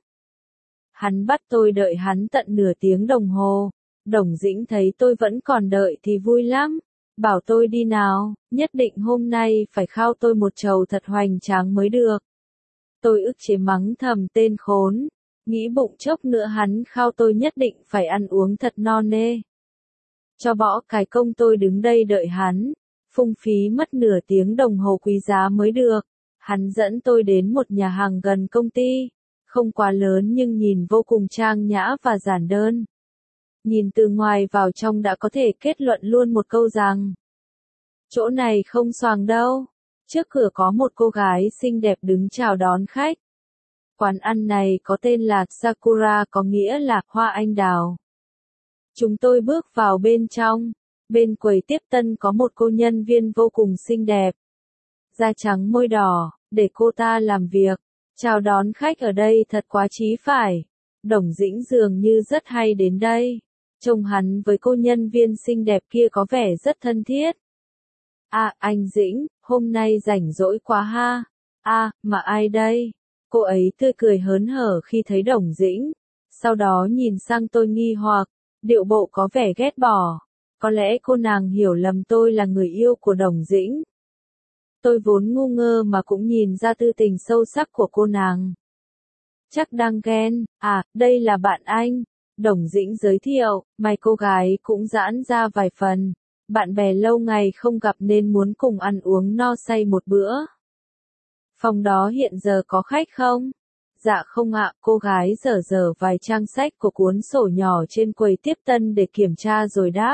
Hắn bắt tôi đợi hắn tận nửa tiếng đồng hồ. Đồng Dĩnh thấy tôi vẫn còn đợi thì vui lắm, bảo tôi đi nào, nhất định hôm nay phải khao tôi một chầu thật hoành tráng mới được. Tôi ức chế mắng thầm tên khốn, nghĩ bụng chốc nữa hắn khao tôi nhất định phải ăn uống thật no nê. Cho bỏ cái công tôi đứng đây đợi hắn, phung phí mất nửa tiếng đồng hồ quý giá mới được. Hắn dẫn tôi đến một nhà hàng gần công ty, không quá lớn nhưng nhìn vô cùng trang nhã và giản đơn. Nhìn từ ngoài vào trong đã có thể kết luận luôn một câu rằng chỗ này không xoàng đâu. Trước cửa có một cô gái xinh đẹp đứng chào đón khách. Quán ăn này có tên là Sakura, có nghĩa là hoa anh đào. Chúng tôi bước vào bên trong. Bên quầy tiếp tân có một cô nhân viên vô cùng xinh đẹp. Da trắng môi đỏ, để cô ta làm việc. Chào đón khách ở đây thật quá chí phải. Đồng Dĩnh dường như rất hay đến đây. Trông hắn với cô nhân viên xinh đẹp kia có vẻ rất thân thiết. À, anh Dĩnh, hôm nay rảnh rỗi quá ha. À, mà ai đây? Cô ấy tươi cười hớn hở khi thấy Đồng Dĩnh. Sau đó nhìn sang tôi nghi hoặc, điệu bộ có vẻ ghét bỏ. Có lẽ cô nàng hiểu lầm tôi là người yêu của Đồng Dĩnh. Tôi vốn ngu ngơ mà cũng nhìn ra tư tình sâu sắc của cô nàng. Chắc đang ghen, à, đây là bạn anh. Đồng Dĩnh giới thiệu, mày cô gái cũng giãn ra vài phần. Bạn bè lâu ngày không gặp nên muốn cùng ăn uống no say một bữa. Phòng đó hiện giờ có khách không? Dạ không ạ, cô gái dở dở vài trang sách của cuốn sổ nhỏ trên quầy tiếp tân để kiểm tra rồi đáp.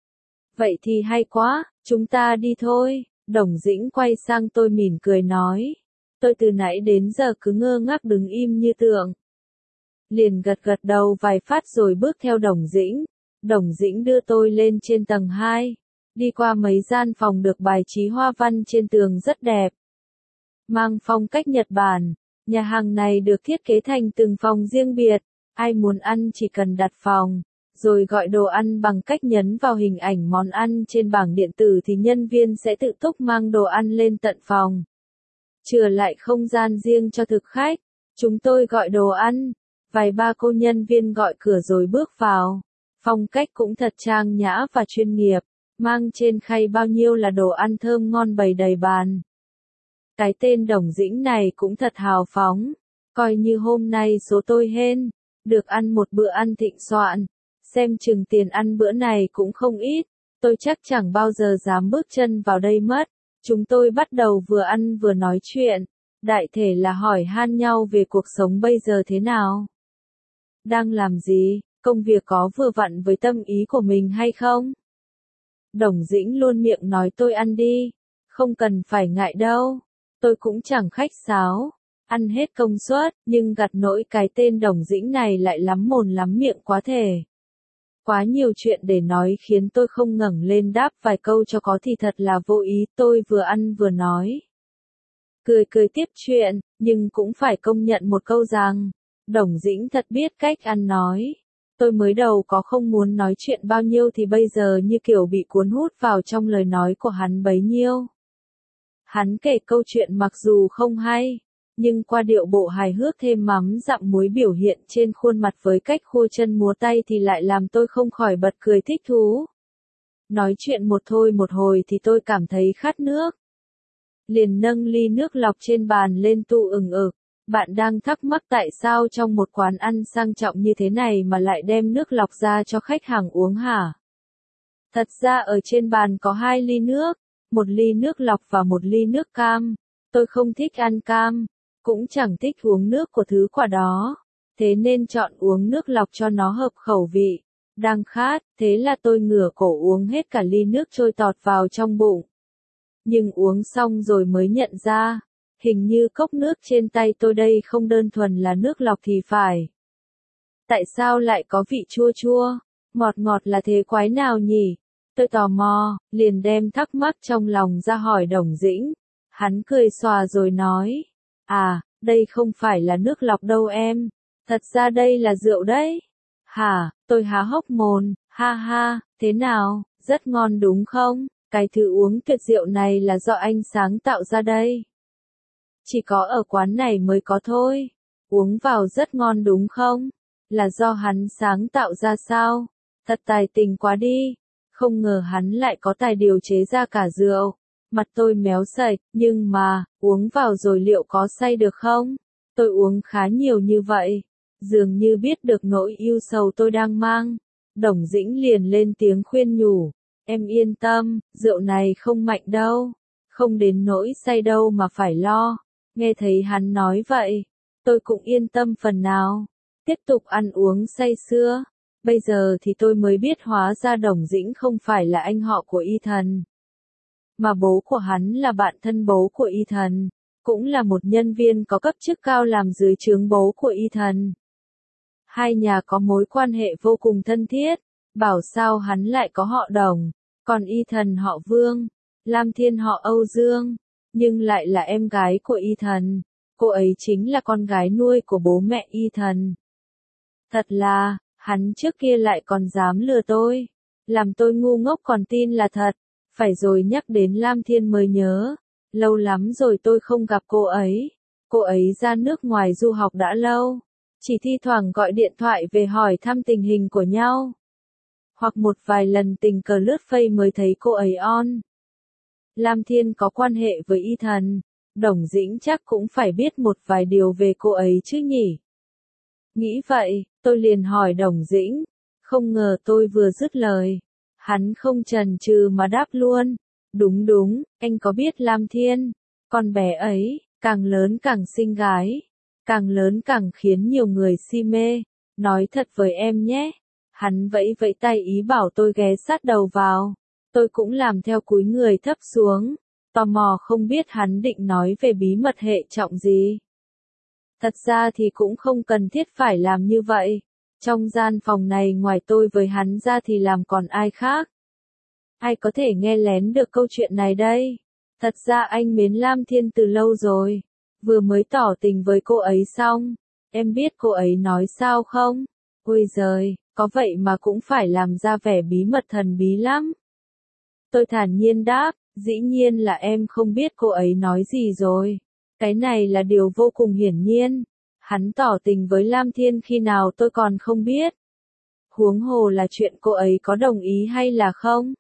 Vậy thì hay quá, chúng ta đi thôi. Đồng Dĩnh quay sang tôi mỉm cười nói. Tôi từ nãy đến giờ cứ ngơ ngác đứng im như tượng. Liền gật gật đầu vài phát rồi bước theo Đồng Dĩnh. Đồng Dĩnh đưa tôi lên trên tầng 2. Đi qua mấy gian phòng được bài trí hoa văn trên tường rất đẹp. Mang phong cách Nhật Bản, nhà hàng này được thiết kế thành từng phòng riêng biệt. Ai muốn ăn chỉ cần đặt phòng, rồi gọi đồ ăn bằng cách nhấn vào hình ảnh món ăn trên bảng điện tử thì nhân viên sẽ tự túc mang đồ ăn lên tận phòng. Chừa lại không gian riêng cho thực khách. Chúng tôi gọi đồ ăn, vài ba cô nhân viên gọi cửa rồi bước vào. Phong cách cũng thật trang nhã và chuyên nghiệp, mang trên khay bao nhiêu là đồ ăn thơm ngon bày đầy bàn. Cái tên Đồng Dĩnh này cũng thật hào phóng, coi như hôm nay số tôi hên, được ăn một bữa ăn thịnh soạn, xem chừng tiền ăn bữa này cũng không ít, tôi chắc chẳng bao giờ dám bước chân vào đây mất. Chúng tôi bắt đầu vừa ăn vừa nói chuyện, đại thể là hỏi han nhau về cuộc sống bây giờ thế nào. Đang làm gì, công việc có vừa vặn với tâm ý của mình hay không? Đồng Dĩnh luôn miệng nói tôi ăn đi, không cần phải ngại đâu. Tôi cũng chẳng khách sáo, ăn hết công suất, nhưng gặt nỗi cái tên Đồng Dĩnh này lại lắm mồm lắm miệng quá thể. Quá nhiều chuyện để nói khiến tôi không ngẩng lên đáp vài câu cho có thì thật là vô ý, tôi vừa ăn vừa nói. Cười cười tiếp chuyện, nhưng cũng phải công nhận một câu rằng, Đồng Dĩnh thật biết cách ăn nói. Tôi mới đầu có không muốn nói chuyện bao nhiêu thì bây giờ như kiểu bị cuốn hút vào trong lời nói của hắn bấy nhiêu. Hắn kể câu chuyện mặc dù không hay, nhưng qua điệu bộ hài hước thêm mắm dặm muối biểu hiện trên khuôn mặt với cách khua chân múa tay thì lại làm tôi không khỏi bật cười thích thú. Nói chuyện một thôi một hồi thì tôi cảm thấy khát nước. Liền nâng ly nước lọc trên bàn lên tu ừng ực. Bạn đang thắc mắc tại sao trong một quán ăn sang trọng như thế này mà lại đem nước lọc ra cho khách hàng uống hả? Thật ra ở trên bàn có 2 ly nước, một ly nước lọc và một ly nước cam. Tôi không thích ăn cam, cũng chẳng thích uống nước của thứ quả đó, thế nên chọn uống nước lọc cho nó hợp khẩu vị. Đang khát, thế là tôi ngửa cổ uống hết cả ly nước trôi tọt vào trong bụng. nhưng uống xong rồi mới nhận ra, hình như cốc nước trên tay tôi đây không đơn thuần là nước lọc thì phải. Tại sao lại có vị chua chua, ngọt ngọt là thế quái nào nhỉ? Tôi tò mò, liền đem thắc mắc trong lòng ra hỏi Đồng Dĩnh. Hắn cười xòa rồi nói, à, đây không phải là nước lọc đâu em, thật ra đây là rượu đấy. Hả, tôi há hốc mồm, ha ha, thế nào, rất ngon đúng không? Cái thứ uống tuyệt diệu này là do anh sáng tạo ra đây. Chỉ có ở quán này mới có thôi. Uống vào rất ngon đúng không? Là do hắn sáng tạo ra sao? Thật tài tình quá đi. Không ngờ hắn lại có tài điều chế ra cả rượu. Mặt tôi méo sạch, nhưng mà, uống vào rồi liệu có say được không? Tôi uống khá nhiều như vậy. Dường như biết được nỗi ưu sầu tôi đang mang. Đồng Dĩnh liền lên tiếng khuyên nhủ. Em yên tâm, rượu này không mạnh đâu. Không đến nỗi say đâu mà phải lo. Nghe thấy hắn nói vậy, tôi cũng yên tâm phần nào. Tiếp tục ăn uống say sưa. Bây giờ thì tôi mới biết hóa ra Đồng Dĩnh không phải là anh họ của Y Thần. Mà bố của hắn là bạn thân bố của Y Thần. Cũng là một nhân viên có cấp chức cao làm dưới trướng bố của Y Thần. Hai nhà có mối quan hệ vô cùng thân thiết. Bảo sao hắn lại có họ Đồng. Còn Y Thần họ Vương. Lam Thiên họ Âu Dương. Nhưng lại là em gái của Y Thần. Cô ấy chính là con gái nuôi của bố mẹ Y Thần. Thật là, hắn trước kia lại còn dám lừa tôi. Làm tôi ngu ngốc còn tin là thật. Phải rồi nhắc đến Lam Thiên mới nhớ. Lâu lắm rồi tôi không gặp cô ấy. Cô ấy ra nước ngoài du học đã lâu. Chỉ thi thoảng gọi điện thoại về hỏi thăm tình hình của nhau. Hoặc một vài lần tình cờ lướt Face mới thấy cô ấy on. Lam Thiên có quan hệ với Y Thần. Đồng Dĩnh chắc cũng phải biết một vài điều về cô ấy chứ nhỉ. Nghĩ vậy, tôi liền hỏi Đồng Dĩnh. Không ngờ tôi vừa dứt lời. Hắn không chần chừ mà đáp luôn. Đúng đúng, anh có biết Lam Thiên. Con bé ấy, càng lớn càng xinh gái. Càng lớn càng khiến nhiều người si mê. Nói thật với em nhé. Hắn vẫy vẫy tay ý bảo tôi ghé sát đầu vào. Tôi cũng làm theo cúi người thấp xuống. Tò mò không biết hắn định nói về bí mật hệ trọng gì. Thật ra thì cũng không cần thiết phải làm như vậy. Trong gian phòng này ngoài tôi với hắn ra thì làm còn ai khác. Ai có thể nghe lén được câu chuyện này đây? Thật ra anh mến Lam Thiên từ lâu rồi. Vừa mới tỏ tình với cô ấy xong. Em biết cô ấy nói sao không? Ôi giời, có vậy mà cũng phải làm ra vẻ bí mật thần bí lắm. Tôi thản nhiên đáp, dĩ nhiên là em không biết cô ấy nói gì rồi. Cái này là điều vô cùng hiển nhiên. Hắn tỏ tình với Lam Thiên khi nào tôi còn không biết. Huống hồ là chuyện cô ấy có đồng ý hay là không?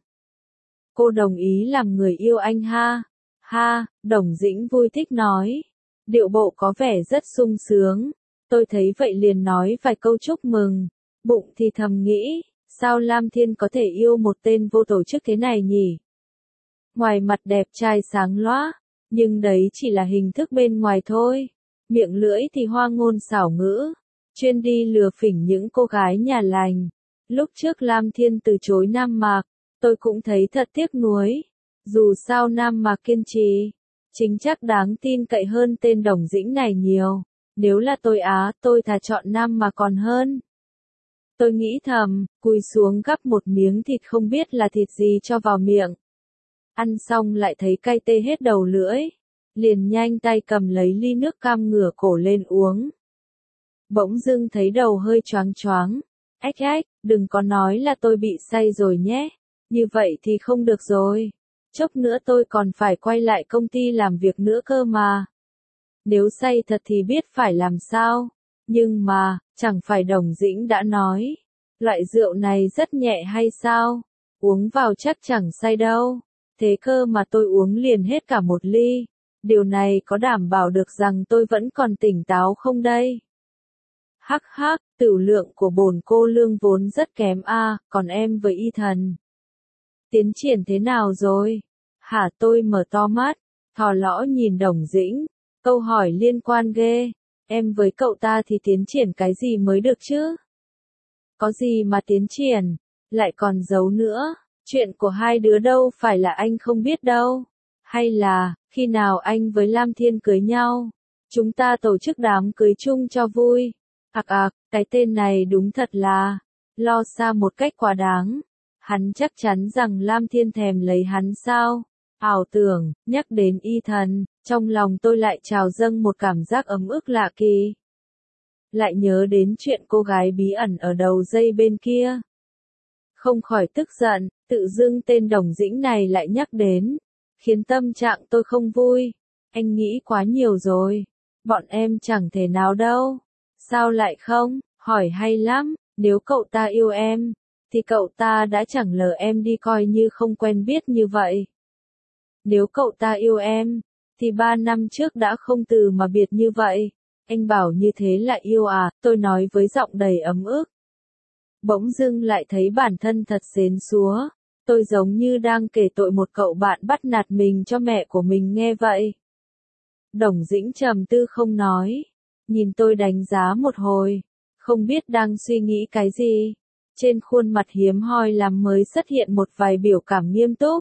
Cô đồng ý làm người yêu anh ha. Ha, Đồng Dĩnh vui thích nói. Điệu bộ có vẻ rất sung sướng. Tôi thấy vậy liền nói vài câu chúc mừng. Bụng thì thầm nghĩ, sao Lam Thiên có thể yêu một tên vô tổ chức thế này nhỉ? Ngoài mặt đẹp trai sáng lóa, nhưng đấy chỉ là hình thức bên ngoài thôi. Miệng lưỡi thì hoa ngôn xảo ngữ, chuyên đi lừa phỉnh những cô gái nhà lành. Lúc trước Lam Thiên từ chối Nam Mạc, tôi cũng thấy thật tiếc nuối. Dù sao Nam Mạc kiên trì, chính chắc đáng tin cậy hơn tên Đồng Dĩnh này nhiều. Nếu là tôi thà chọn Nam Mạc còn hơn. Tôi nghĩ thầm, cúi xuống gắp một miếng thịt không biết là thịt gì cho vào miệng. Ăn xong lại thấy cay tê hết đầu lưỡi. Liền nhanh tay cầm lấy ly nước cam ngửa cổ lên uống. Bỗng dưng thấy đầu hơi choáng choáng. Ách ách, đừng có nói là tôi bị say rồi nhé. Như vậy thì không được rồi. Chốc nữa tôi còn phải quay lại công ty làm việc nữa cơ mà. Nếu say thật thì biết phải làm sao. Nhưng mà, chẳng phải Đồng Dĩnh đã nói. Loại rượu này rất nhẹ hay sao? Uống vào chắc chẳng say đâu. Thế cơ mà tôi uống liền hết cả một ly. Điều này có đảm bảo được rằng tôi vẫn còn tỉnh táo không đây? Hắc hắc, tửu lượng của bổn cô lương vốn rất kém còn em với Y Thần. Tiến triển thế nào rồi? Hả, tôi mở to mắt, thò lõ nhìn Đồng Dĩnh. Câu hỏi liên quan ghê. Em với cậu ta thì tiến triển cái gì mới được chứ? Có gì mà tiến triển, lại còn giấu nữa. Chuyện của hai đứa đâu phải là anh không biết đâu. Hay là, khi nào anh với Lam Thiên cưới nhau, chúng ta tổ chức đám cưới chung cho vui. Cái tên này đúng thật là lo xa một cách quá đáng. Hắn chắc chắn rằng Lam Thiên thèm lấy hắn sao? Ảo tưởng, nhắc đến y thần, trong lòng tôi lại trào dâng một cảm giác ấm ức lạ kỳ. Lại nhớ đến chuyện cô gái bí ẩn ở đầu dây bên kia. Không khỏi tức giận, tự dưng tên Đồng Dĩnh này lại nhắc đến, khiến tâm trạng tôi không vui. Anh nghĩ quá nhiều rồi. Bọn em chẳng thể nào đâu. Sao lại không? Hỏi hay lắm. Nếu cậu ta yêu em, thì cậu ta đã chẳng lờ em đi coi như không quen biết như vậy. Nếu cậu ta yêu em, thì 3 năm trước đã không từ mà biệt như vậy. Anh bảo như thế là yêu à? Tôi nói với giọng đầy ấm ức. Bỗng dưng lại thấy bản thân thật xến xúa. Tôi giống như đang kể tội một cậu bạn bắt nạt mình cho mẹ của mình nghe vậy. Đồng Dĩnh trầm tư không nói. Nhìn tôi đánh giá một hồi. Không biết đang suy nghĩ cái gì. Trên khuôn mặt hiếm hoi làm mới xuất hiện một vài biểu cảm nghiêm túc.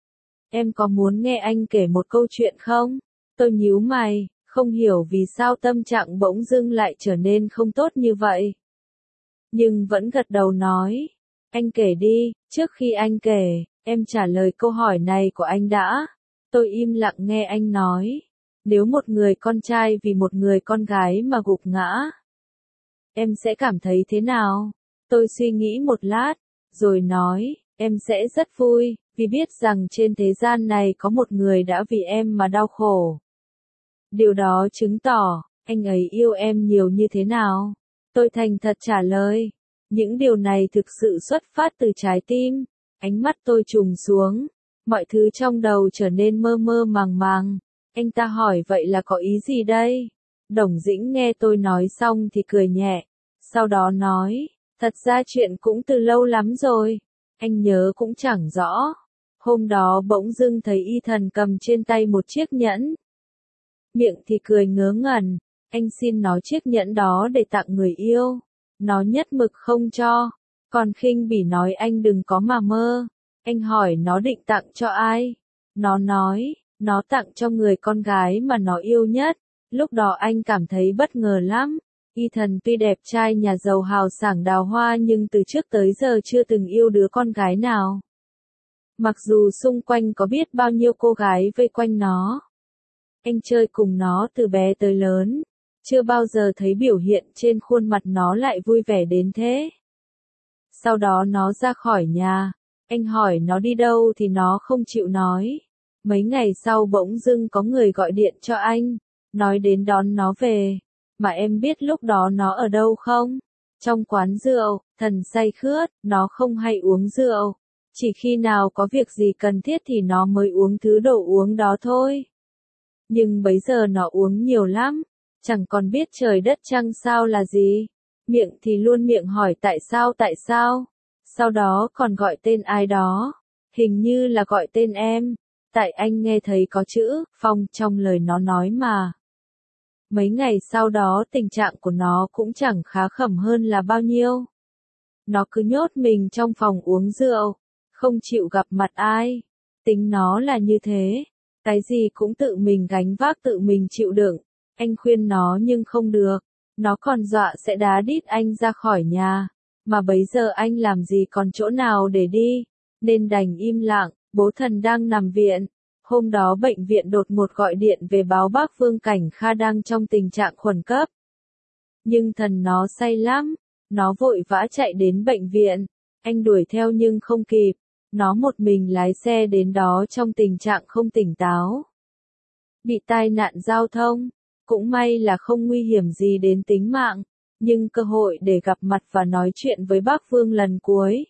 Em có muốn nghe anh kể một câu chuyện không? Tôi nhíu mày, không hiểu vì sao tâm trạng bỗng dưng lại trở nên không tốt như vậy. Nhưng vẫn gật đầu nói. Anh kể đi, trước khi anh kể, em trả lời câu hỏi này của anh đã. Tôi im lặng nghe anh nói. Nếu một người con trai vì một người con gái mà gục ngã, em sẽ cảm thấy thế nào? Tôi suy nghĩ một lát, rồi nói, em sẽ rất vui, vì biết rằng trên thế gian này có một người đã vì em mà đau khổ. Điều đó chứng tỏ, anh ấy yêu em nhiều như thế nào? Tôi thành thật trả lời. Những điều này thực sự xuất phát từ trái tim. Ánh mắt tôi trùng xuống. Mọi thứ trong đầu trở nên mơ mơ màng màng. Anh ta hỏi vậy là có ý gì đây? Đồng Dĩnh nghe tôi nói xong thì cười nhẹ. Sau đó nói, thật ra chuyện cũng từ lâu lắm rồi. Anh nhớ cũng chẳng rõ. Hôm đó bỗng dưng thấy y thần cầm trên tay một chiếc nhẫn. Miệng thì cười ngớ ngẩn. Anh xin nó chiếc nhẫn đó để tặng người yêu. Nó nhất mực không cho. Còn khinh bỉ nói anh đừng có mà mơ. Anh hỏi nó định tặng cho ai. Nó nói, nó tặng cho người con gái mà nó yêu nhất. Lúc đó anh cảm thấy bất ngờ lắm. Y thần tuy đẹp trai nhà giàu hào sảng đào hoa nhưng từ trước tới giờ chưa từng yêu đứa con gái nào. Mặc dù xung quanh có biết bao nhiêu cô gái vây quanh nó. Anh chơi cùng nó từ bé tới lớn. Chưa bao giờ thấy biểu hiện trên khuôn mặt nó lại vui vẻ đến thế. Sau đó nó ra khỏi nhà. Anh hỏi nó đi đâu thì nó không chịu nói. Mấy ngày sau bỗng dưng có người gọi điện cho anh. Nói đến đón nó về. Mà em biết lúc đó nó ở đâu không? Trong quán rượu, thần say khướt, nó không hay uống rượu. Chỉ khi nào có việc gì cần thiết thì nó mới uống thứ đồ uống đó thôi. Nhưng bấy giờ nó uống nhiều lắm. Chẳng còn biết trời đất trăng sao là gì. Miệng thì luôn miệng hỏi tại sao. Sau đó còn gọi tên ai đó. Hình như là gọi tên em. Tại anh nghe thấy có chữ Phong trong lời nó nói mà. Mấy ngày sau đó tình trạng của nó cũng chẳng khá khẩm hơn là bao nhiêu. Nó cứ nhốt mình trong phòng uống rượu. Không chịu gặp mặt ai. Tính nó là như thế. Cái gì cũng tự mình gánh vác tự mình chịu đựng. Anh khuyên nó nhưng không được. Nó còn dọa sẽ đá đít anh ra khỏi nhà. Mà bấy giờ anh làm gì còn chỗ nào để đi. Nên đành im lặng. Bố thần đang nằm viện. Hôm đó bệnh viện đột ngột gọi điện về báo bác Vương Cảnh Kha đang trong tình trạng khẩn cấp. Nhưng thần nó say lắm. Nó vội vã chạy đến bệnh viện. Anh đuổi theo nhưng không kịp. Nó một mình lái xe đến đó trong tình trạng không tỉnh táo. Bị tai nạn giao thông. Cũng may là không nguy hiểm gì đến tính mạng. Nhưng cơ hội để gặp mặt và nói chuyện với bác Vương lần cuối.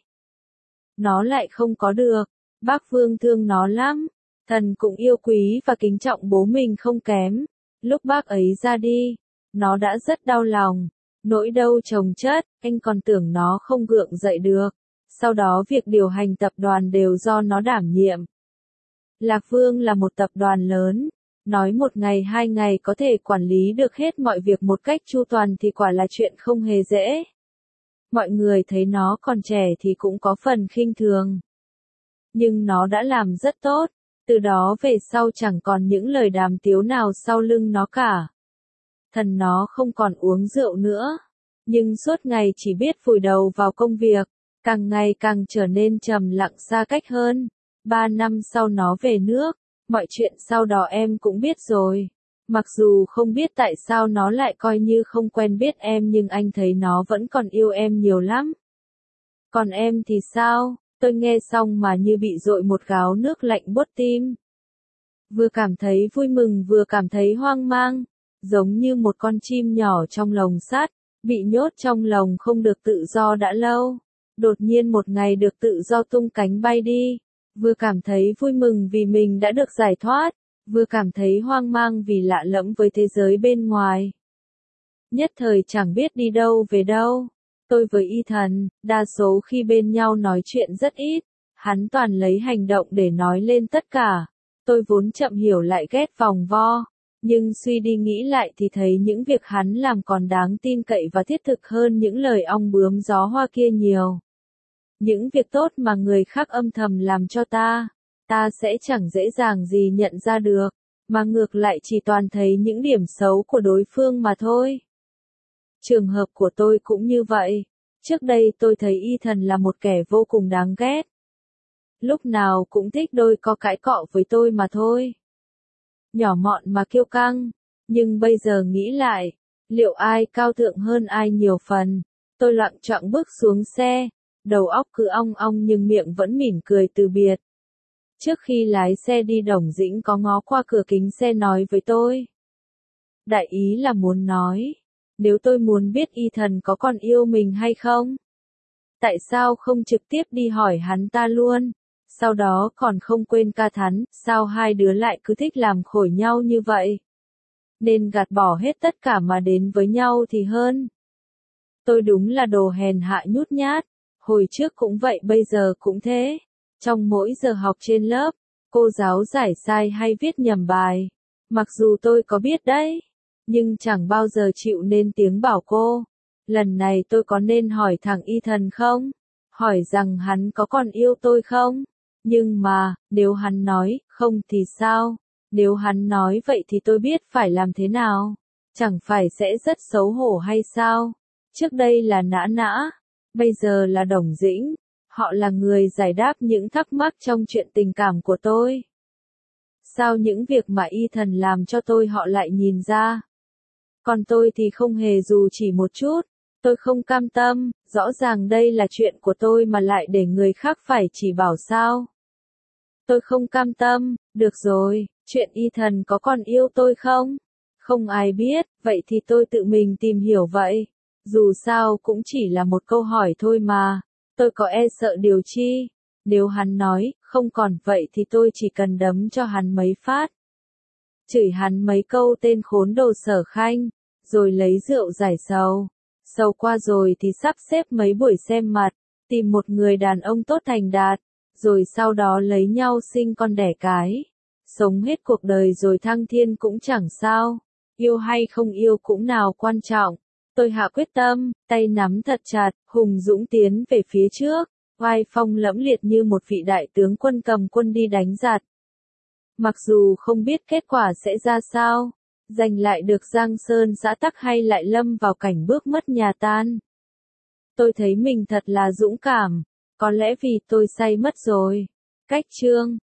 Nó lại không có được. Bác Vương thương nó lắm. Thần cũng yêu quý và kính trọng bố mình không kém. Lúc bác ấy ra đi, nó đã rất đau lòng. Nỗi đau chồng chất, anh còn tưởng nó không gượng dậy được. Sau đó việc điều hành tập đoàn đều do nó đảm nhiệm. Lạc Vương là một tập đoàn lớn. Nói một ngày 2 ngày có thể quản lý được hết mọi việc một cách chu toàn thì quả là chuyện không hề dễ. Mọi người thấy nó còn trẻ thì cũng có phần khinh thường. Nhưng nó đã làm rất tốt. Từ đó về sau chẳng còn những lời đàm tiếu nào sau lưng nó cả. Thần nó không còn uống rượu nữa, nhưng suốt ngày chỉ biết vùi đầu vào công việc, càng ngày càng trở nên trầm lặng xa cách hơn. 3 năm sau nó về nước, mọi chuyện sau đó em cũng biết rồi. Mặc dù không biết tại sao nó lại coi như không quen biết em nhưng anh thấy nó vẫn còn yêu em nhiều lắm. Còn em thì sao? Tôi nghe xong mà như bị dội một gáo nước lạnh buốt tim. Vừa cảm thấy vui mừng vừa cảm thấy hoang mang, giống như một con chim nhỏ trong lồng sắt, bị nhốt trong lồng không được tự do đã lâu. Đột nhiên một ngày được tự do tung cánh bay đi, vừa cảm thấy vui mừng vì mình đã được giải thoát, vừa cảm thấy hoang mang vì lạ lẫm với thế giới bên ngoài. Nhất thời chẳng biết đi đâu về đâu. Tôi với Ethan, đa số khi bên nhau nói chuyện rất ít, hắn toàn lấy hành động để nói lên tất cả. Tôi vốn chậm hiểu lại ghét vòng vo, nhưng suy đi nghĩ lại thì thấy những việc hắn làm còn đáng tin cậy và thiết thực hơn những lời ong bướm gió hoa kia nhiều. Những việc tốt mà người khác âm thầm làm cho ta sẽ chẳng dễ dàng gì nhận ra được, mà ngược lại chỉ toàn thấy những điểm xấu của đối phương mà thôi. Trường hợp của tôi cũng như vậy. Trước đây tôi thấy Ethan là một kẻ vô cùng đáng ghét. Lúc nào cũng thích đôi co cãi cọ với tôi mà thôi. Nhỏ mọn mà kiêu căng. Nhưng bây giờ nghĩ lại, liệu ai cao thượng hơn ai nhiều phần? Tôi loạng choạng bước xuống xe, đầu óc cứ ong ong nhưng miệng vẫn mỉm cười từ biệt. Trước khi lái xe đi Đồng Dĩnh có ngó qua cửa kính xe nói với tôi. Đại ý là muốn nói, nếu tôi muốn biết Ethan có còn yêu mình hay không, tại sao không trực tiếp đi hỏi hắn ta luôn, sau đó còn không quên ca thán, sao hai đứa lại cứ thích làm khổ nhau như vậy. Nên gạt bỏ hết tất cả mà đến với nhau thì hơn. Tôi đúng là đồ hèn hạ nhút nhát, hồi trước cũng vậy bây giờ cũng thế. Trong mỗi giờ học trên lớp, cô giáo giải sai hay viết nhầm bài. Mặc dù tôi có biết đấy, nhưng chẳng bao giờ chịu nên tiếng bảo cô. Lần này tôi có nên hỏi thằng Ethan không? Hỏi rằng hắn có còn yêu tôi không? Nhưng mà, nếu hắn nói, không thì sao? Nếu hắn nói vậy thì tôi biết phải làm thế nào? Chẳng phải sẽ rất xấu hổ hay sao? Trước đây là Nã Nã, bây giờ là Đồng Dĩnh. Họ là người giải đáp những thắc mắc trong chuyện tình cảm của tôi. Sao những việc mà Ethan làm cho tôi họ lại nhìn ra? Còn tôi thì không hề dù chỉ một chút. Tôi không cam tâm, rõ ràng đây là chuyện của tôi mà lại để người khác phải chỉ bảo sao. Tôi không cam tâm, được rồi, chuyện Ethan có còn yêu tôi không? Không ai biết, vậy thì tôi tự mình tìm hiểu vậy. Dù sao cũng chỉ là một câu hỏi thôi mà, tôi có e sợ điều chi. Nếu hắn nói, không còn vậy thì tôi chỉ cần đấm cho hắn mấy phát. Chửi hắn mấy câu tên khốn đồ Sở Khanh, rồi lấy rượu giải sầu. Sầu qua rồi thì sắp xếp mấy buổi xem mặt, tìm một người đàn ông tốt thành đạt, rồi sau đó lấy nhau sinh con đẻ cái. Sống hết cuộc đời rồi thăng thiên cũng chẳng sao, yêu hay không yêu cũng nào quan trọng. Tôi hạ quyết tâm, tay nắm thật chặt, hùng dũng tiến về phía trước, oai phong lẫm liệt như một vị đại tướng quân cầm quân đi đánh giặc. Mặc dù không biết kết quả sẽ ra sao, giành lại được Giang Sơn xã tắc hay lại lâm vào cảnh bước mất nhà tan. Tôi thấy mình thật là dũng cảm, có lẽ vì tôi say mất rồi. Cách chương